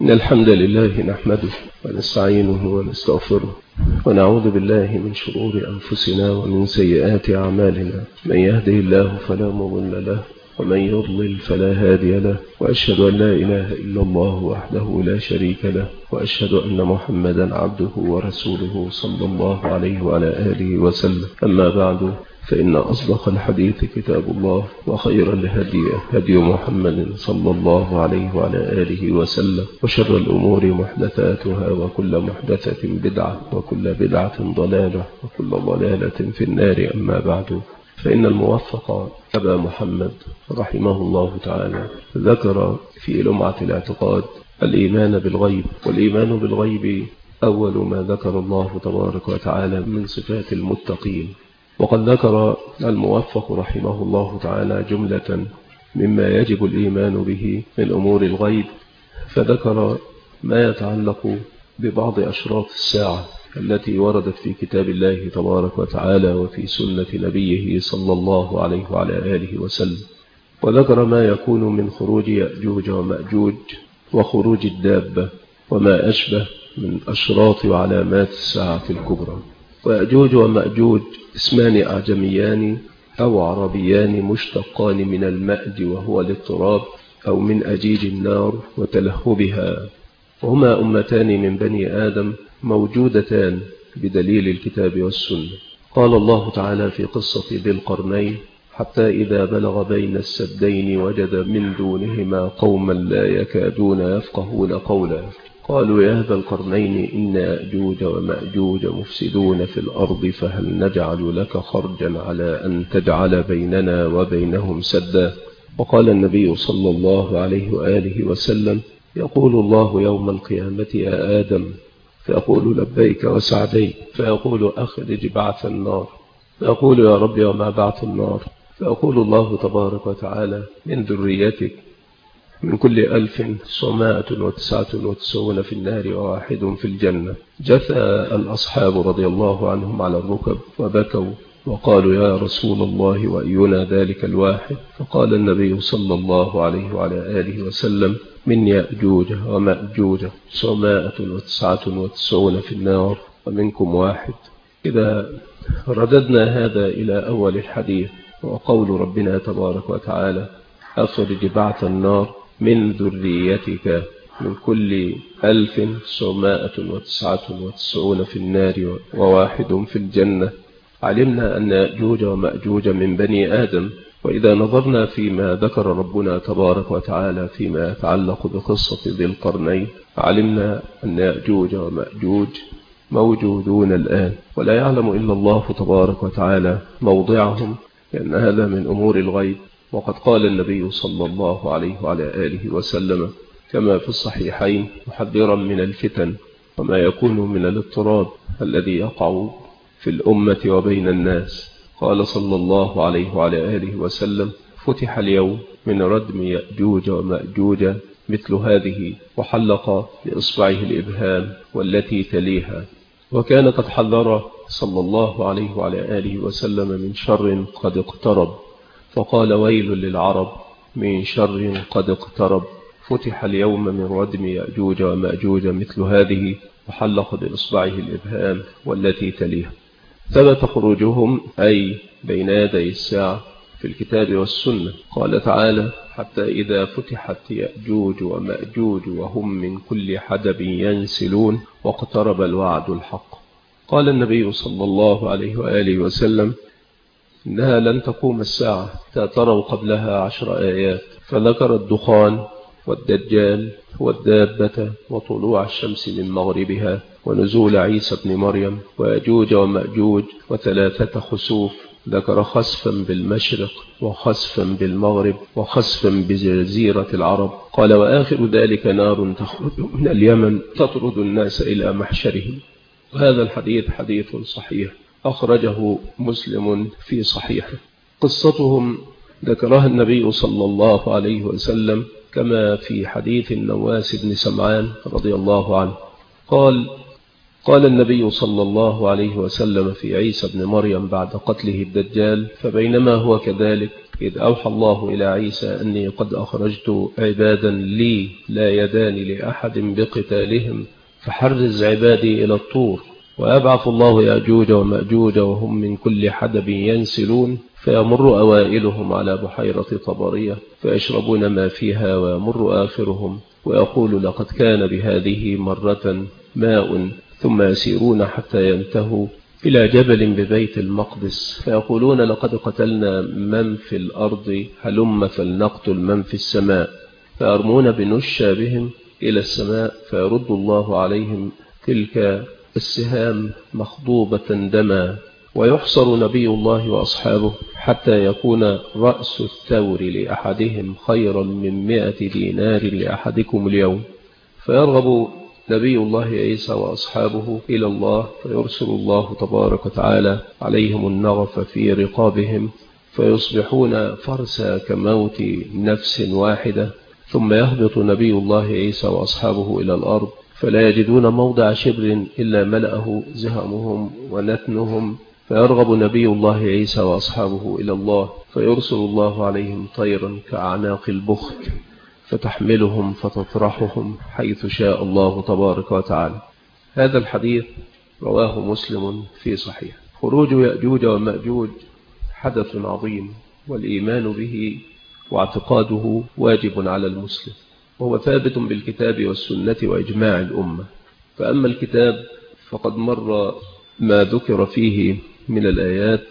إن الحمد لله نحمده ونستعينه ونستغفره ونعوذ بالله من شرور أنفسنا ومن سيئات أعمالنا. من يهده الله فلا مضل له ومن يضلل فلا هادي له، وأشهد أن لا إله إلا الله وحده لا شريك له، وأشهد أن محمدا عبده ورسوله صلى الله عليه وعلى آله وسلم. أما بعد، فإن أصدق الحديث كتاب الله، وخير الهدي هدي محمد صلى الله عليه وعلى آله وسلم، وشر الأمور محدثاتها، وكل محدثة بدعة، وكل بدعة ضلالة، وكل ضلالة في النار. أما بعد، فإن الموفق أبا محمد رحمه الله تعالى ذكر في لمعة الاعتقاد الإيمان بالغيب. والإيمان بالغيب أول ما ذكر الله تبارك وتعالى من صفات المتقين. وقد ذكر الموفق رحمه الله تعالى جملة مما يجب الإيمان به من أمور الغيب، فذكر ما يتعلق ببعض أشراط الساعة التي وردت في كتاب الله تبارك وتعالى وفي سنة نبيه صلى الله عليه وعلى آله وسلم، وذكر ما يكون من خروج يأجوج ومأجوج وخروج الدابة وما أشبه من أشراط وعلامات الساعة الكبرى. ويأجوج ومأجوج اسمان أعجميان أو عربيان مشتقان من المأج وهو الاضطراب، أو من أجيج النار وتلهبها، وهما أمتان من بني آدم موجودتان بدليل الكتاب والسنة. قال الله تعالى في قصة ذي القرنين: حتى إذا بلغ بين السدين وجد من دونهما قوما لا يكادون يفقهون قولا قالوا يا ذا القرنين إن يأجوج ومأجوج مفسدون في الأرض فهل نجعل لك خرجا على أن تجعل بيننا وبينهم سدا. وقال النبي صلى الله عليه وآله وسلم: يقول الله يوم القيامة يا آدم، فيقول لبيك وسعديك، فيقول أخرج بعث النار، فيقول يا رب وما بعث النار، فيقول الله تبارك وتعالى من ذريتك من كل 1999 في النار وواحد في الجنة. جثى الأصحاب رضي الله عنهم على الركب وبكوا وقالوا يا رسول الله وأينا ذلك الواحد؟ فقال النبي صلى الله عليه وعلى آله وسلم: من يأجوج ومأجوج 999 في النار ومنكم واحد. إذا رددنا هذا إلى أول الحديث وقول ربنا تبارك وتعالى: أخرج بعث النار من ذريتك من كل 1999 في النار وواحد في الجنة، علمنا أن يأجوج ومأجوج من بني آدم. وإذا نظرنا فيما ذكر ربنا تبارك وتعالى فيما يتعلق بقصة ذي القرنين، علمنا أن يأجوج ومأجوج موجودون الآن، ولا يعلم إلا الله تبارك وتعالى موضعهم، لأن هذا من أمور الغيب. وقد قال النبي صلى الله عليه وعلى آله وسلم كما في الصحيحين محذرا من الفتن وما يكون من الاضطراب الذي يقع في الأمة وبين الناس. قال صلى الله عليه وعلى آله وسلم: فتح اليوم من ردم يأجوج ومأجوج مثل هذه، وحلق بإصبعه الإبهام والتي تليها. وكان قد حذر صلى الله عليه وعلى آله وسلم من شر قد اقترب، فقال: ويل للعرب من شر قد اقترب. فتح اليوم من ردم يأجوج ومأجوج مثل هذه، وحلق بإصبعه الإبهام والتي تليها. ثبت خروجهم أي بين يدي الساعة في الكتاب والسنة. قال تعالى: حتى إذا فتحت يأجوج ومأجوج وهم من كل حدب ينسلون واقترب الوعد الحق. قال النبي صلى الله عليه وآله وسلم: إنها لن تقوم الساعة حتى تروا قبلها 10 آيات، فذكر الدخان والدجال والدابة وطلوع الشمس من مغربها ونزول عيسى بن مريم ويأجوج ومأجوج وثلاثة خسوف. ذكر خسفا بالمشرق وخسفا بالمغرب وخسفا بجزيرة العرب. قال: وآخر ذلك نار تخرج من اليمن تطرد الناس إلى محشرهم. وهذا الحديث حديث صحيح أخرجه مسلم في صحيحه. قصتهم ذكرها النبي صلى الله عليه وسلم كما في حديث النواس بن سمعان رضي الله عنه. قال: قال النبي صلى الله عليه وسلم في عيسى بن مريم بعد قتله الدجال: فبينما هو كذلك إذ أوحى الله إلى عيسى أني قد أخرجت عبادا لي لا يدان لأحد بقتالهم، فحرز عبادي إلى الطور، ويبعث الله يأجوج ومأجوج وهم من كل حدب ينسلون، فيمر أوائلهم على بحيرة طبرية فيشربون ما فيها، ويمر آخرهم ويقول: لقد كان بهذه مرة ماء، ثم يسيرون حتى ينتهوا إلى جبل ببيت المقدس فيقولون: لقد قتلنا من في الأرض، هلم فلنقتل من في السماء، فيرمون بنشا بهم إلى السماء، فيرد الله عليهم تلك السهام مخضوبة دما، ويحصر نبي الله وأصحابه حتى يكون رأس الثور لأحدهم خيرا من 100 دينار لأحدكم اليوم، فيرغب نبي الله عيسى وأصحابه إلى الله، فيرسل الله تبارك وتعالى عليهم النغف في رقابهم، فيصبحون فرسا كموت نفس واحدة، ثم يهبط نبي الله عيسى وأصحابه إلى الأرض، فلا يجدون موضع شبر إلا ملأه زهمهم ونتنهم، فيرغب نبي الله عيسى وأصحابه إلى الله، فيرسل الله عليهم طيرا كأعناق البخت فتحملهم فتطرحهم حيث شاء الله تبارك وتعالى. هذا الحديث رواه مسلم في صحيح. خروج يأجوج ومأجوج حدث عظيم، والإيمان به واعتقاده واجب على المسلم، وهو ثابت بالكتاب والسنة وإجماع الأمة. فأما الكتاب فقد مر ما ذكر فيه من الآيات،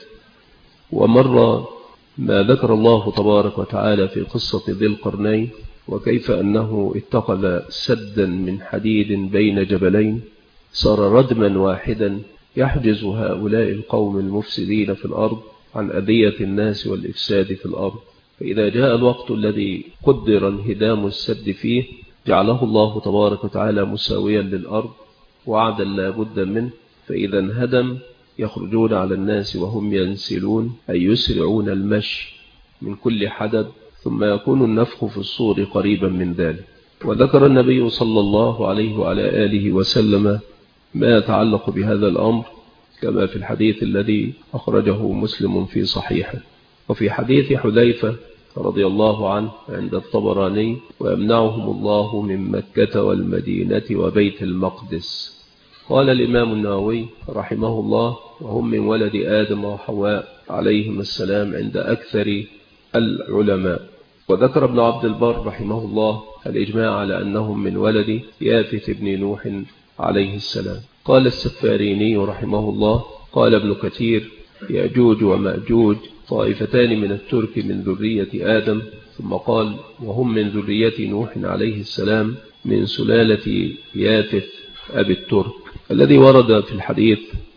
ومر ما ذكر الله تبارك وتعالى في قصة ذي القرنين، وكيف أنه اتخذ سدا من حديد بين جبلين صار ردما واحدا يحجز هؤلاء القوم المفسدين في الأرض عن أذية الناس والإفساد في الأرض. فإذا جاء الوقت الذي قدر انهدام السد فيه جعله الله تبارك وتعالى مساويا للأرض وعدا لا بد منه، فإذا انهدم يخرجون على الناس وهم ينسلون، أي يسرعون المشي من كل حدب، ثم يكون النفخ في الصور قريبا من ذلك. وذكر النبي صلى الله عليه وعلى آله وسلم ما يتعلق بهذا الأمر، كما في الحديث الذي أخرجه مسلم في صحيحه. وفي حديث حذيفة رضي الله عنه عند الطبراني: ويمنعهم الله من مكة والمدينة وبيت المقدس. قال الإمام النووي رحمه الله: وهم من ولد آدم وحواء عليهم السلام عند أكثر العلماء. وذكر ابن عبد البر رحمه الله الإجماع على أنهم من ولد يافث بن نوح عليه السلام. قال السفاريني رحمه الله: قال ابن كثير: يأجوج ومأجوج طائفتان من الترك من ذرية آدم، ثم قال: وهم من ذرية نوح عليه السلام من سلالة يافث أبي الترك. الذي ورد في الحديث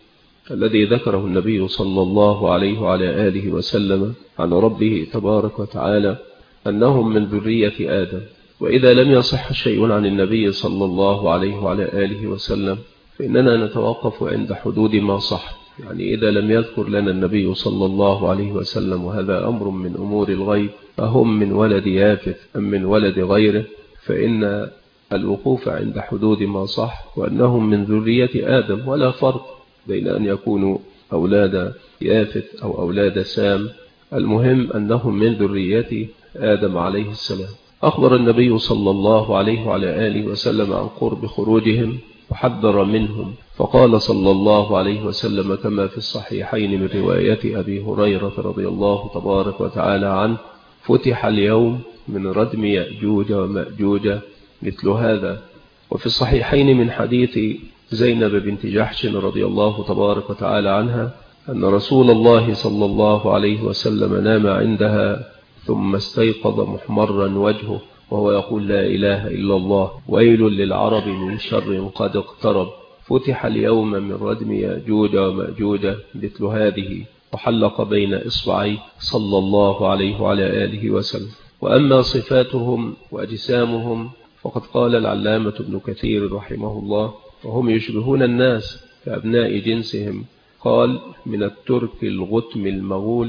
الذي ذكره النبي صلى الله عليه وعلى آله وسلم عن ربه تبارك وتعالى أنهم من ذرية آدم. وإذا لم يصح شيء عن النبي صلى الله عليه وعلى آله وسلم فإننا نتوقف عند حدود ما صح، يعني إذا لم يذكر لنا النبي صلى الله عليه وسلم، وهذا أمر من أمور الغيب، أهم من ولد يافث أم من ولد غيره، فإن الوقوف عند حدود ما صح وأنهم من ذرية آدم، ولا فرق بين أن يكونوا أولاد يافث أو أولاد سام، المهم أنهم من ذرية آدم عليه السلام. أخبر النبي صلى الله عليه وعلى آله وسلم عن قرب خروجهم وحذر منهم، فقال صلى الله عليه وسلم كما في الصحيحين من رواية أبي هريرة رضي الله تبارك وتعالى عنه: فتح اليوم من ردم يأجوج ومأجوج مثل هذا. وفي الصحيحين من حديث زينب بنت جحش رضي الله تبارك وتعالى عنها أن رسول الله صلى الله عليه وسلم نام عندها ثم استيقظ محمرا وجهه وهو يقول: لا إله إلا الله، ويل للعرب من شر قد اقترب، فتح اليوم من ردم يأجوج ومأجوج مثل هذه، وحلق بين إصبعيه صلى الله عليه وعلى آله وسلم. وأما صفاتهم وأجسامهم فقد قال العلامة ابن كثير رحمه الله: وهم يشبهون الناس كأبناء جنسهم. قال: من الترك الغتم المغول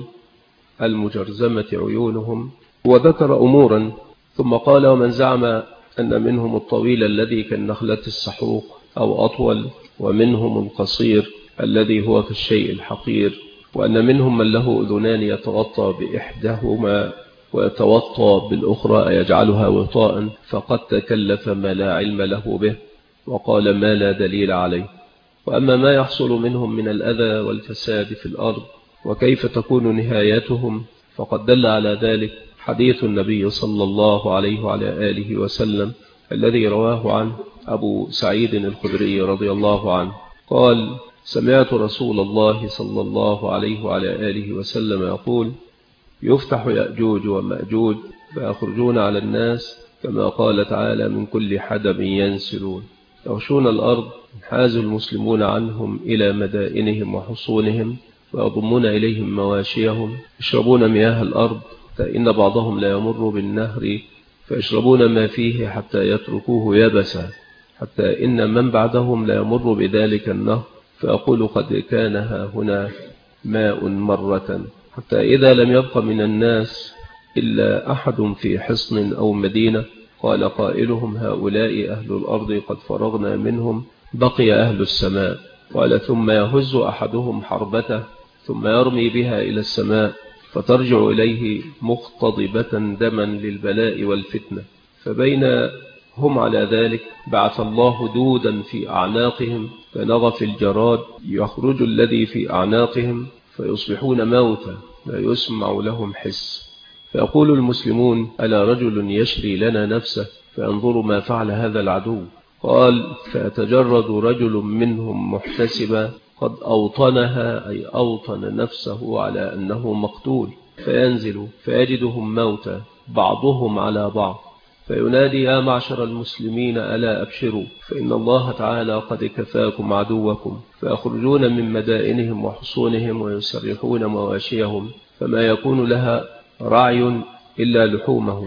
المجرزمة عيونهم. وذكر أمورا ثم قال: ومن زعم أن منهم الطويل الذي كالنخلة السحوق أو أطول، ومنهم القصير الذي هو كالشيء الحقير، وأن منهم من له أذنان يتوطى بإحداهما ويتوطى بالأخرى يجعلها وطاء، فقد تكلف ما لا علم له به وقال ما لا دليل عليه. وأما ما يحصل منهم من الأذى والفساد في الأرض وكيف تكون نهايتهم فقد دل على ذلك حديث النبي صلى الله عليه وعلى آله وسلم الذي رواه عنه أبو سعيد الخدري رضي الله عنه قال: سمعت رسول الله صلى الله عليه وعلى آله وسلم يقول: يفتح يأجوج ومأجوج فيخرجون على الناس كما قال تعالى: من كل حدب ينسلون، يغشون الأرض، انحاز المسلمون عنهم إلى مدائنهم وحصونهم ويضمون إليهم مواشيهم، يشربون مياه الأرض فإن بعضهم لا يمر بالنهر فيشربون ما فيه حتى يتركوه يبسا، حتى إن من بعدهم لا يمر بذلك النهر فيقول: قد كان ها هنا ماء مرة، حتى إذا لم يبق من الناس إلا أحد في حصن أو مدينة قال قائلهم: هؤلاء أهل الأرض قد فرغنا منهم، بقي أهل السماء. قال: ثم يهز أحدهم حربته ثم يرمي بها إلى السماء فترجع إليه مختضبة دما للبلاء والفتنة، فبين هم على ذلك بعث الله دودا في أعناقهم كنغف الجراد، يخرج الذي في أعناقهم فيصبحون موتى لا يسمع لهم حس، فيقول المسلمون: ألا رجل يشري لنا نفسه فينظر ما فعل هذا العدو؟ قال: فيتجرد رجل منهم محتسبا قد أوطنها، أي أوطن نفسه على أنه مقتول، فينزل فيجدهم موتى بعضهم على بعض، فينادي: يا معشر المسلمين ألا أبشروا فإن الله تعالى قد كفاكم عدوكم، فيخرجون من مدائنهم وحصونهم ويسرحون مواشيهم فما يكون لها رعي إلا لحومهم،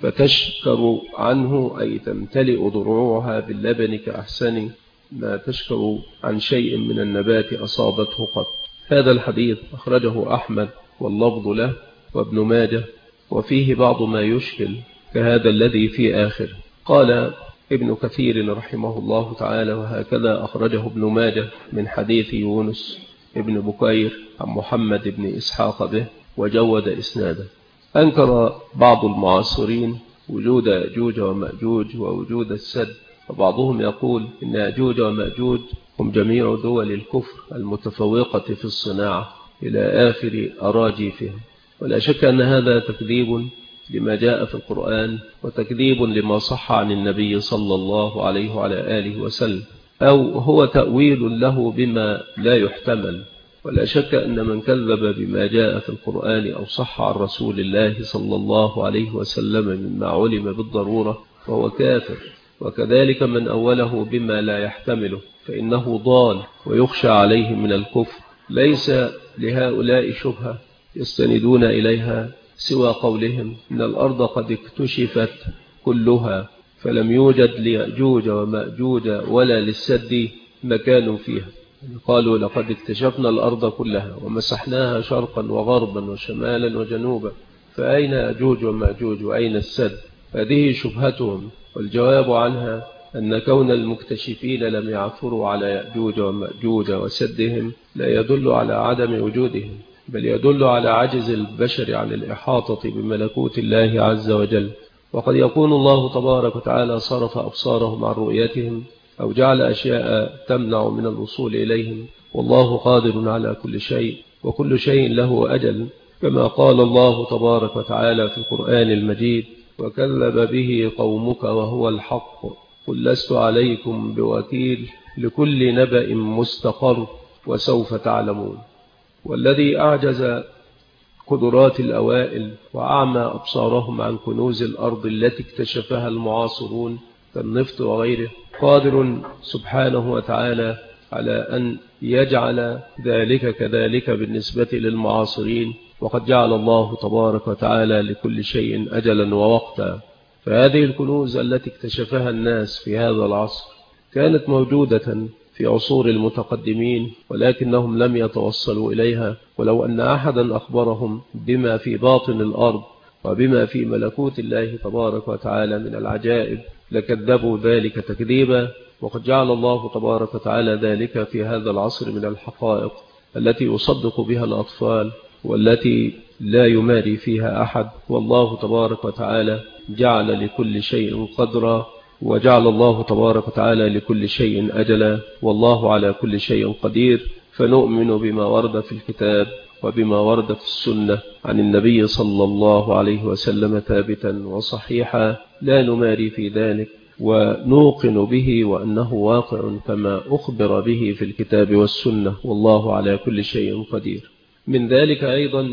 فتشكر عنه، أي تمتلئ ضروعها باللبن كأحسن ما تشكر عن شيء من النبات أصابته قط. هذا الحديث أخرجه أحمد واللفظ له وابن ماجه، وفيه بعض ما يشكل كهذا الذي في آخر. قال ابن كثير رحمه الله تعالى: وهكذا أخرجه ابن ماجه من حديث يونس ابن بكير عن محمد بن إسحاق به وجود إسناده. أنكر بعض المعاصرين وجود يأجوج ومأجوج ووجود السد، وبعضهم يقول إن يأجوج ومأجوج هم جميع دول الكفر المتفوقة في الصناعة إلى آخر أراجيفهم، ولا شك أن هذا تكذيب لما جاء في القرآن وتكذيب لما صح عن النبي صلى الله عليه وعلى آله وسلم، أو هو تأويل له بما لا يحتمل. ولا شك أن من كذب بما جاء في القرآن أو صح عن رسول الله صلى الله عليه وسلم مما علم بالضرورة فهو كافر، وكذلك من أوله بما لا يحتمله فإنه ضال ويخشى عليه من الكفر. ليس لهؤلاء شبهة يستندون إليها سوى قولهم إن الأرض قد اكتشفت كلها فلم يوجد ليأجوج ومأجوج ولا للسد مكان فيها. قالوا: لقد اكتشفنا الأرض كلها ومسحناها شرقا وغربا وشمالا وجنوبا، فأين يأجوج ومأجوج وأين السد؟ هذه شبهتهم، والجواب عنها أن كون المكتشفين لم يعثروا على يأجوج ومأجوج وسدهم لا يدل على عدم وجودهم، بل يدل على عجز البشر عن الإحاطة بملكوت الله عز وجل. وقد يكون الله تبارك وتعالى صرف أبصارهم عن رؤيتهم أو جعل أشياء تمنع من الوصول إليهم، والله قادر على كل شيء وكل شيء له أجل، كما قال الله تبارك وتعالى في القرآن المجيد: وكذب به قومك وهو الحق قل لست عليكم بوكيل لكل نبأ مستقر وسوف تعلمون. والذي أعجز قدرات الأوائل وأعمى أبصارهم عن كنوز الأرض التي اكتشفها المعاصرون كالنفط وغيره قادر سبحانه وتعالى على أن يجعل ذلك كذلك بالنسبة للمعاصرين، وقد جعل الله تبارك وتعالى لكل شيء أجلا ووقتا. فهذه الكنوز التي اكتشفها الناس في هذا العصر كانت موجودة في عصور المتقدمين، ولكنهم لم يتوصلوا إليها، ولو أن أحدا أخبرهم بما في باطن الأرض وبما في ملكوت الله تبارك وتعالى من العجائب لكذبوا ذلك تكذيبا، وقد جعل الله تبارك وتعالى ذلك في هذا العصر من الحقائق التي يصدق بها الأطفال والتي لا يماري فيها أحد. والله تبارك وتعالى جعل لكل شيء قدرا، وجعل الله تبارك وتعالى لكل شيء أجلا، والله على كل شيء قدير. فنؤمن بما ورد في الكتاب وبما ورد في السنة عن النبي صلى الله عليه وسلم ثابتا وصحيحا، لا نماري في ذلك، ونوقن به وأنه واقع كما أخبر به في الكتاب والسنة، والله على كل شيء قدير. من ذلك أيضا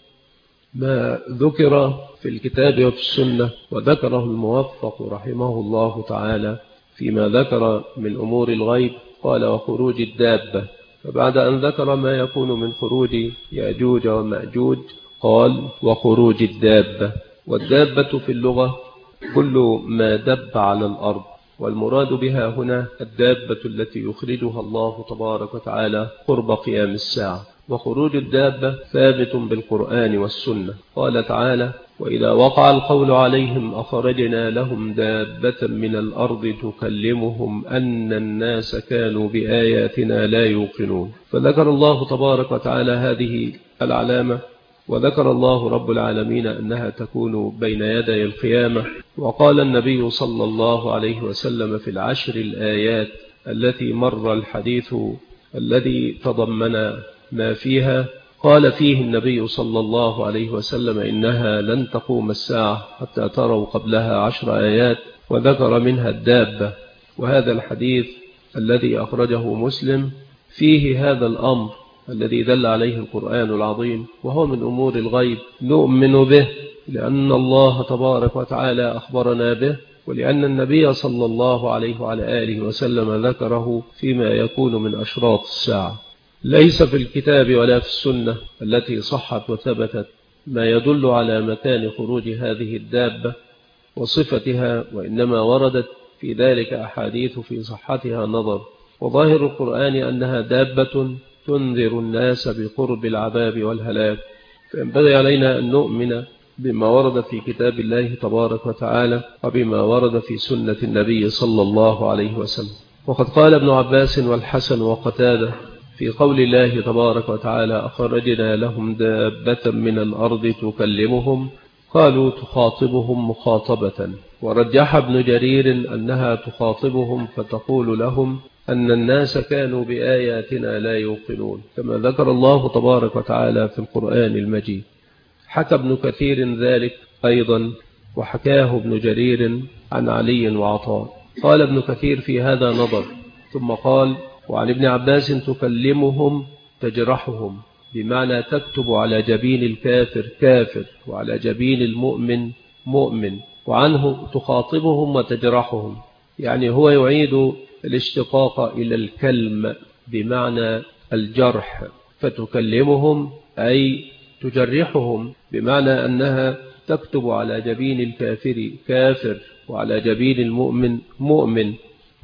ما ذكر في الكتاب وفي السنة، وذكره الموفق رحمه الله تعالى فيما ذكر من أمور الغيب. قال: وخروج الدابة. فبعد أن ذكر ما يكون من خروج يأجوج ومأجوج قال: وخروج الدابة. والدابة في اللغة كل ما دب على الأرض، والمراد بها هنا الدابة التي يخرجها الله تبارك وتعالى قرب قيام الساعة. وخروج الدابة ثابت بالقرآن والسنة. قال تعالى: وإذا وقع القول عليهم أخرجنا لهم دابة من الأرض تكلمهم أن الناس كانوا بآياتنا لا يوقنون. فذكر الله تبارك وتعالى هذه العلامة، وذكر الله رب العالمين أنها تكون بين يدي القيامة. وقال النبي صلى الله عليه وسلم في العشر الآيات التي مر الحديث الذي تضمن ما فيها، قال فيه النبي صلى الله عليه وسلم: إنها لن تقوم الساعة حتى تروا قبلها 10 آيات، وذكر منها الدابة. وهذا الحديث الذي أخرجه مسلم فيه هذا الأمر الذي دل عليه القرآن العظيم، وهو من أمور الغيب نؤمن به لأن الله تبارك وتعالى أخبرنا به، ولأن النبي صلى الله عليه وعلى آله وسلم ذكره فيما يكون من أشراط الساعة. ليس في الكتاب ولا في السنة التي صحت وثبتت ما يدل على مكان خروج هذه الدابة وصفتها، وإنما وردت في ذلك أحاديث في صحتها نظر. وظاهر القرآن أنها دابة تنذر الناس بقرب العذاب والهلاك. فينبغي علينا أن نؤمن بما ورد في كتاب الله تبارك وتعالى وبما ورد في سنة النبي صلى الله عليه وسلم. وقد قال ابن عباس والحسن وقتادة في قول الله تبارك وتعالى: أخرجنا لهم دابة من الأرض تكلمهم، قالوا تخاطبهم مخاطبة. ورجح ابن جرير أنها تخاطبهم فتقول لهم أن الناس كانوا بآياتنا لا يوقنون، كما ذكر الله تبارك وتعالى في القرآن المجيد. حكى ابن كثير ذلك أيضا، وحكاه ابن جرير عن علي وعطاء. قال ابن كثير في هذا نظر، ثم قال: وعن ابن عباس تكلمهم تجرحهم، بمعنى تكتب على جبين الكافر كافر وعلى جبين المؤمن مؤمن. وعنه تخاطبهم وتجرحهم، يعني هو يعيد الاشتقاق إلى الكلم بمعنى الجرح، فتكلمهم أي تجرحهم، بمعنى أنها تكتب على جبين الكافر كافر وعلى جبين المؤمن مؤمن،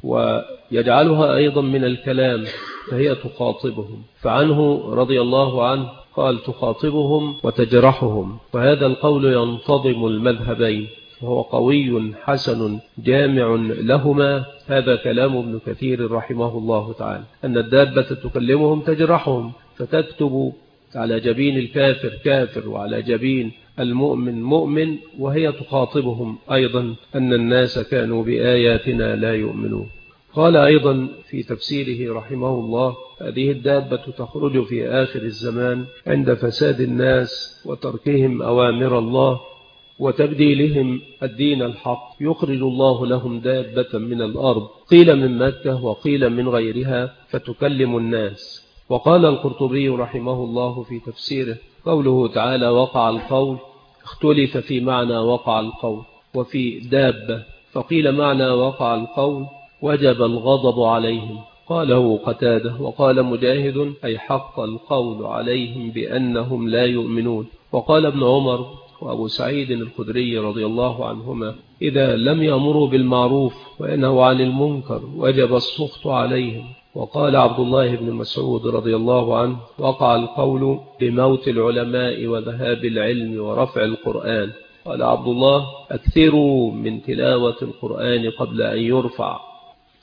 ويجعلها أيضا من الكلام، فهي تخاطبهم. فعنه رضي الله عنه قال: تخاطبهم وتجرحهم. وهذا القول ينتظم المذهبين، وهو قوي حسن جامع لهما. هذا كلام ابن كثير رحمه الله تعالى، أن الدابة تكلمهم تجرحهم، فتكتب على جبين الكافر كافر وعلى جبين المؤمن مؤمن، وهي تخاطبهم أيضا أن الناس كانوا بآياتنا لا يؤمنون. قال أيضا في تفسيره رحمه الله: هذه الدابة تخرج في آخر الزمان عند فساد الناس وتركهم أوامر الله وتبديلهم الدين الحق، يخرج الله لهم دابة من الأرض، قيل من مكة وقيل من غيرها، فتكلم الناس. وقال القرطبي رحمه الله في تفسيره: قوله تعالى وقع القول، اختلف في معنى وقع القول وفي دابة، فقيل معنى وقع القول وجب الغضب عليهم، قاله قتادة. وقال مجاهد: أي حق القول عليهم بأنهم لا يؤمنون. وقال ابن عمر وأبو سعيد الخدري رضي الله عنهما: إذا لم يأمروا بالمعروف وينهوا عن المنكر وجب السخط عليهم. وقال عبد الله بن مسعود رضي الله عنه: وقع القول بموت العلماء وذهاب العلم ورفع القرآن. قال عبد الله: أكثروا من تلاوة القرآن قبل أن يرفع.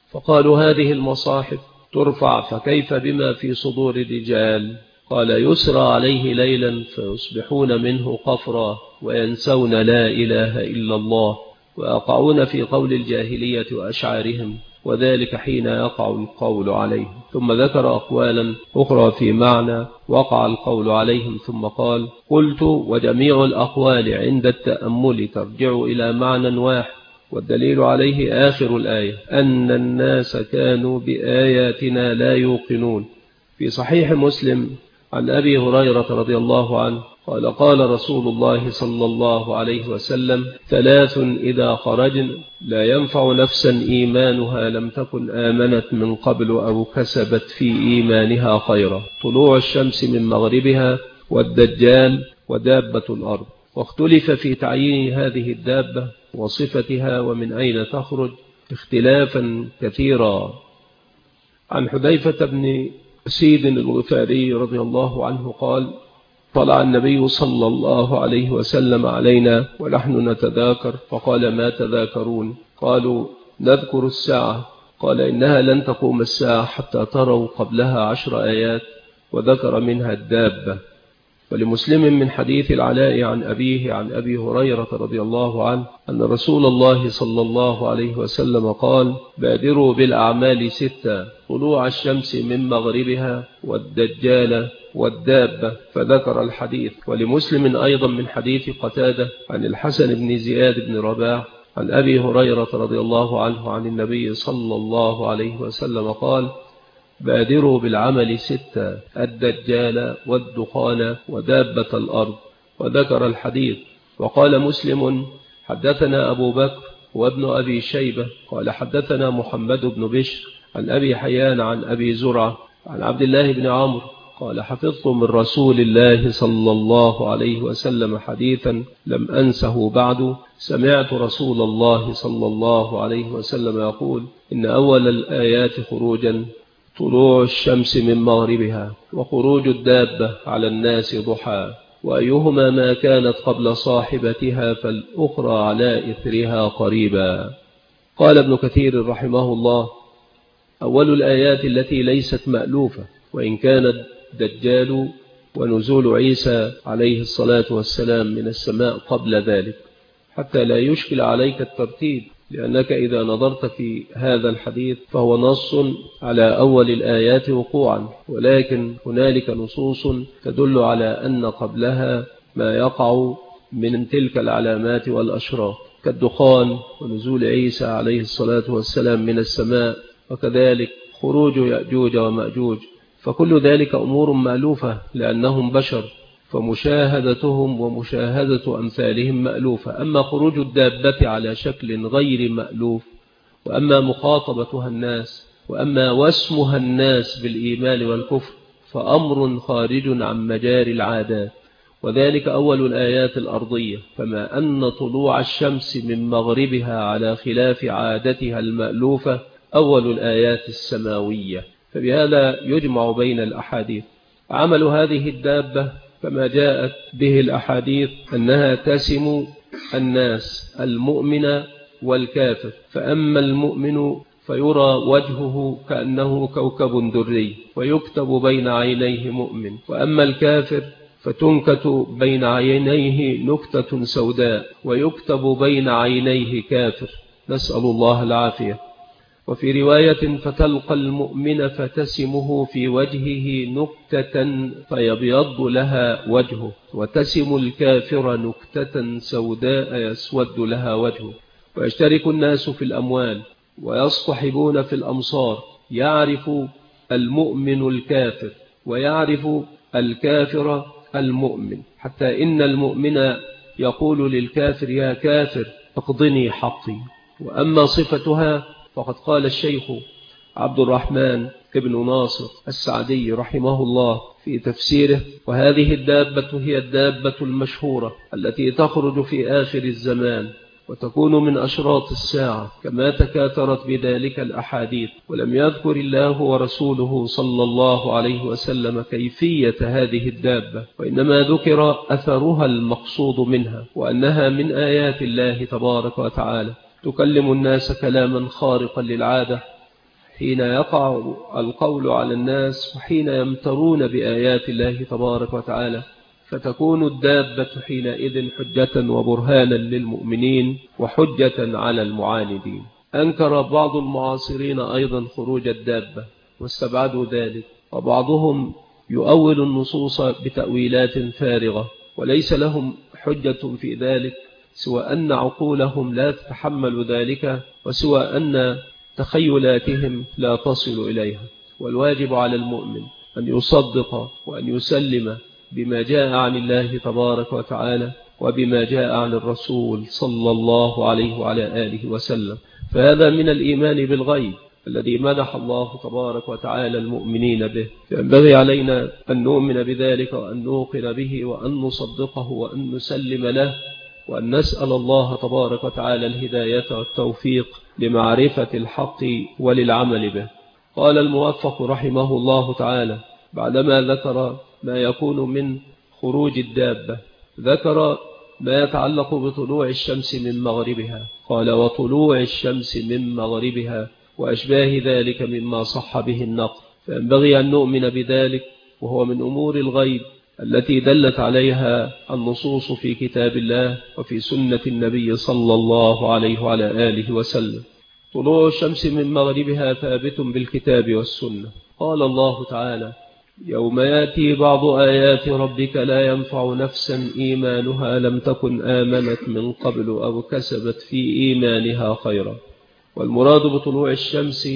فقالوا هذه المصاحف ترفع فكيف بما في صدور الرجال؟ قال يسرى عليه ليلا فيصبحون منه قفرا وينسون لا إله إلا الله ويقعون في قول الجاهلية وأشعارهم، وذلك حين يقع القول عليهم. ثم ذكر أقوالا أخرى في معنى وقع القول عليهم، ثم قال قلت وجميع الأقوال عند التأمل ترجع إلى معنى واحد، والدليل عليه آخر الآية أن الناس كانوا بآياتنا لا يوقنون. في صحيح مسلم عن أبي هريرة رضي الله عنه قال قال رسول الله صلى الله عليه وسلم 3 إذا خرجن لا ينفع نفسا إيمانها لم تكن آمنت من قبل أو كسبت في إيمانها خيرا: طلوع الشمس من مغربها والدجال ودابة الأرض. واختلف في تعيين هذه الدابة وصفتها ومن أين تخرج اختلافا كثيرا. عن حذيفة بن أسيد الغفاري رضي الله عنه قال طلع النبي صلى الله عليه وسلم علينا ونحن نتذاكر فقال ما تذاكرون؟ قالوا نذكر الساعة. قال إنها لن تقوم الساعة حتى تروا قبلها 10 آيات، وذكر منها الدابة. ولمسلم من حديث العلاء عن أبيه عن أبي هريرة رضي الله عنه أن رسول الله صلى الله عليه وسلم قال بادروا بالأعمال 6: طلوع الشمس من مغربها والدجال والدابة، فذكر الحديث. ولمسلم أيضا من حديث قتادة عن الحسن بن زياد بن رباح عن أبي هريرة رضي الله عنه عن النبي صلى الله عليه وسلم قال بادروا بالعمل 6: الدجال والدخان ودابة الأرض، وذكر الحديث. وقال مسلم حدثنا أبو بكر وابن أبي شيبة قال حدثنا محمد بن بشر عن أبي حيان عن أبي زرعة عن عبد الله بن عمرو قال حفظت من رسول الله صلى الله عليه وسلم حديثا لم أنسه بعد: سمعت رسول الله صلى الله عليه وسلم يقول إن أول الآيات خروجا طلوع الشمس من مغربها، وخروج الدابة على الناس ضحى، وأيهما ما كانت قبل صاحبتها فالأخرى على إثرها قريبا. قال ابن كثير رحمه الله أول الآيات التي ليست مألوفة، وإن كانت دجال ونزول عيسى عليه الصلاة والسلام من السماء قبل ذلك، حتى لا يشكل عليك الترتيب، لأنك إذا نظرت في هذا الحديث فهو نص على أول الآيات وقوعا، ولكن هنالك نصوص تدل على أن قبلها ما يقع من تلك العلامات والأشراط كالدخان ونزول عيسى عليه الصلاة والسلام من السماء، وكذلك خروج يأجوج ومأجوج. فكل ذلك أمور مألوفة لأنهم بشر، فمشاهدتهم ومشاهدة أمثالهم مألوفة. أما خروج الدابة على شكل غير مألوف، وأما مخاطبتها الناس، وأما واسمها الناس بالإيمان والكفر، فأمر خارج عن مجاري العادات، وذلك أول الآيات الأرضية. كما أن طلوع الشمس من مغربها على خلاف عادتها المألوفة أول الآيات السماوية. فبهذا يجمع بين الأحاديث. عمل هذه الدابة كما جاءت به الأحاديث أنها تسم الناس المؤمن والكافر، فأما المؤمن فيرى وجهه كأنه كوكب دري ويكتب بين عينيه مؤمن، وأما الكافر فتنكت بين عينيه نكتة سوداء ويكتب بين عينيه كافر، نسأل الله العافية. وفي رواية فتلقى المؤمن فتسمه في وجهه نكتة فيبيض لها وجهه، وتسم الكافر نكتة سوداء يسود لها وجهه. ويشترك الناس في الأموال ويصطحبون في الأمصار، يعرف المؤمن الكافر ويعرف الكافر المؤمن، حتى إن المؤمن يقول للكافر يا كافر اقضني حقي. وأما صفتها فقد قال الشيخ عبد الرحمن ابن ناصر السعدي رحمه الله في تفسيره: وهذه الدابة هي الدابة المشهورة التي تخرج في آخر الزمان وتكون من أشراط الساعة، كما تكاثرت بذلك الأحاديث. ولم يذكر الله ورسوله صلى الله عليه وسلم كيفية هذه الدابة، وإنما ذكر أثرها المقصود منها، وأنها من آيات الله تبارك وتعالى تكلم الناس كلاما خارقا للعادة، حين يقع القول على الناس وحين يمترون بآيات الله تبارك وتعالى، فتكون الدابة حينئذ حجة وبرهانا للمؤمنين وحجة على المعاندين. أنكر بعض المعاصرين أيضا خروج الدابة واستبعدوا ذلك، وبعضهم يؤول النصوص بتأويلات فارغة وليس لهم حجة في ذلك سوى أن عقولهم لا تتحمل ذلك، وسوى أن تخيلاتهم لا تصل إليها. والواجب على المؤمن أن يصدق وأن يسلم بما جاء عن الله تبارك وتعالى وبما جاء عن الرسول صلى الله عليه وعلى آله وسلم، فهذا من الإيمان بالغيب الذي منح الله تبارك وتعالى المؤمنين به. ينبغي علينا أن نؤمن بذلك وأن نوقن به وأن نصدقه وأن نسلم له، وأن نسأل الله تبارك وتعالى الهداية والتوفيق لمعرفة الحق وللعمل به. قال الموفق رحمه الله تعالى بعدما ذكر ما يكون من خروج الدابة، ذكر ما يتعلق بطلوع الشمس من مغربها، قال وطلوع الشمس من مغربها وأشباه ذلك مما صح به النقل، فينبغي أن نؤمن بذلك، وهو من أمور الغيب التي دلت عليها النصوص في كتاب الله وفي سنة النبي صلى الله عليه وعلى آله وسلم. طلوع الشمس من مغربها ثابت بالكتاب والسنة. قال الله تعالى يوم يأتي بعض آيات ربك لا ينفع نفسا إيمانها لم تكن آمنت من قبل أو كسبت في إيمانها خيرا. والمراد بطلوع الشمس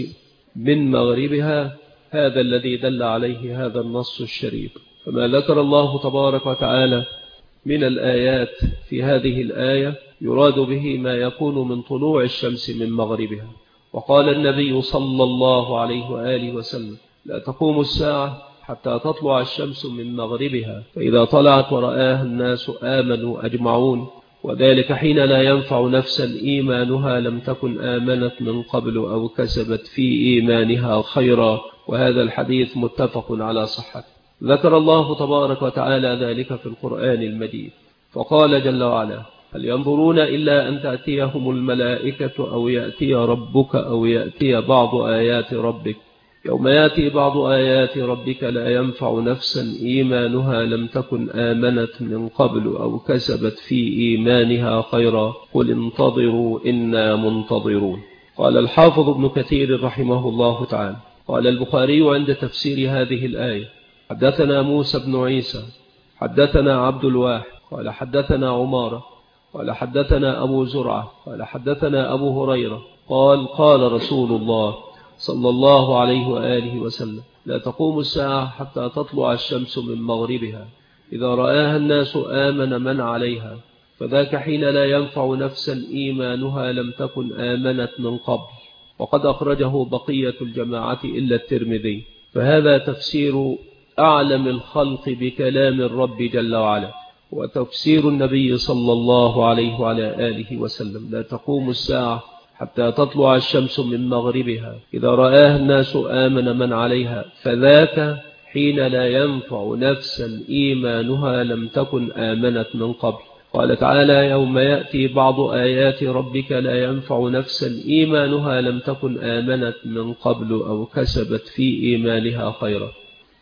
من مغربها هذا الذي دل عليه هذا النص الشريف. فما ذكر الله تبارك وتعالى من الآيات في هذه الآية يراد به ما يكون من طلوع الشمس من مغربها. وقال النبي صلى الله عليه وآله وسلم لا تقوم الساعة حتى تطلع الشمس من مغربها، فإذا طلعت ورآها الناس آمنوا أجمعون، وذلك حين لا ينفع نفسا إيمانها لم تكن آمنت من قبل أو كسبت في إيمانها خيرا. وهذا الحديث متفق على صحته. ذكر الله تبارك وتعالى ذلك في القرآن المجيد، فقال جل وعلا هل ينظرون إلا أن تأتيهم الملائكة أو يأتي ربك أو يأتي بعض آيات ربك يوم يأتي بعض آيات ربك لا ينفع نفسا إيمانها لم تكن آمنت من قبل أو كسبت في إيمانها خيرا قل انتظروا إنا منتظرون. قال الحافظ ابن كثير رحمه الله تعالى قال البخاري عند تفسير هذه الآية حدثنا موسى بن عيسى حدثنا عبد الواحد قال حدثنا عمارة قال حدثنا أبو زرعة قال حدثنا أبو هريرة قال قال رسول الله صلى الله عليه وآله وسلم لا تقوم الساعة حتى تطلع الشمس من مغربها، إذا رآها الناس آمن من عليها، فذاك حين لا ينفع نفسا إيمانها لم تكن آمنت من قبل. وقد أخرجه بقية الجماعة إلا الترمذي. فهذا تفسير أعلم الخلق بكلام الرب جل وعلا، وتفسير النبي صلى الله عليه وعلى آله وسلم لا تقوم الساعة حتى تطلع الشمس من مغربها، إذا رآها الناس آمن من عليها، فذاك حين لا ينفع نفسا إيمانها لم تكن آمنت من قبل. قال تعالى يوم يأتي بعض آيات ربك لا ينفع نفسا إيمانها لم تكن آمنت من قبل أو كسبت في إيمانها خيرا.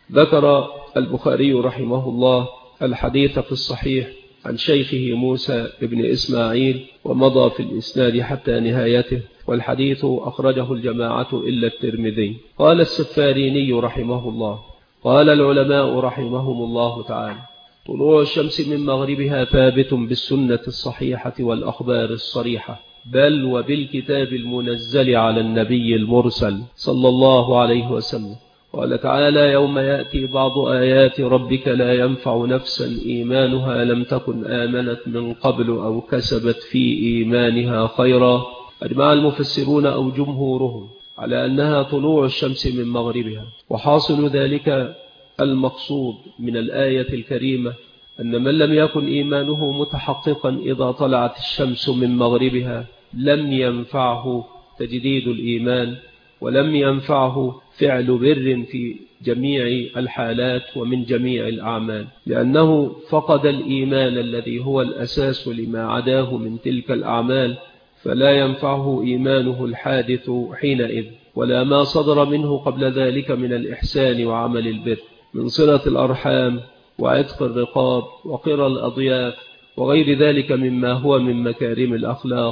ذكر البخاري رحمه الله الحديث في الصحيح عن شيخه موسى بن إسماعيل ومضى في الإسناد حتى نهايته، والحديث أخرجه الجماعة إلا الترمذي. قال السفاريني رحمه الله قال العلماء رحمهم الله تعالى طلوع الشمس من مغربها ثابت بالسنة الصحيحة والأخبار الصريحة، بل وبالكتاب المنزل على النبي المرسل صلى الله عليه وسلم. قال تعالى يوم يأتي بعض آيات ربك لا ينفع نفسا إيمانها لم تكن آمنت من قبل أو كسبت في إيمانها خيرا. أجمع المفسرون أو جمهورهم على أنها طلوع الشمس من مغربها، وحاصل ذلك المقصود من الآية الكريمة أن من لم يكن إيمانه متحققا إذا طلعت الشمس من مغربها لم ينفعه تجديد الإيمان، ولم ينفعه فعل بر في جميع الحالات ومن جميع الأعمال، لأنه فقد الإيمان الذي هو الأساس لما عداه من تلك الأعمال، فلا ينفعه إيمانه الحادث حينئذ. ولا ما صدر منه قبل ذلك من الإحسان وعمل البر من صلة الأرحام وعتق الرقاب وقرى الأضياف وغير ذلك مما هو من مكارم الأخلاق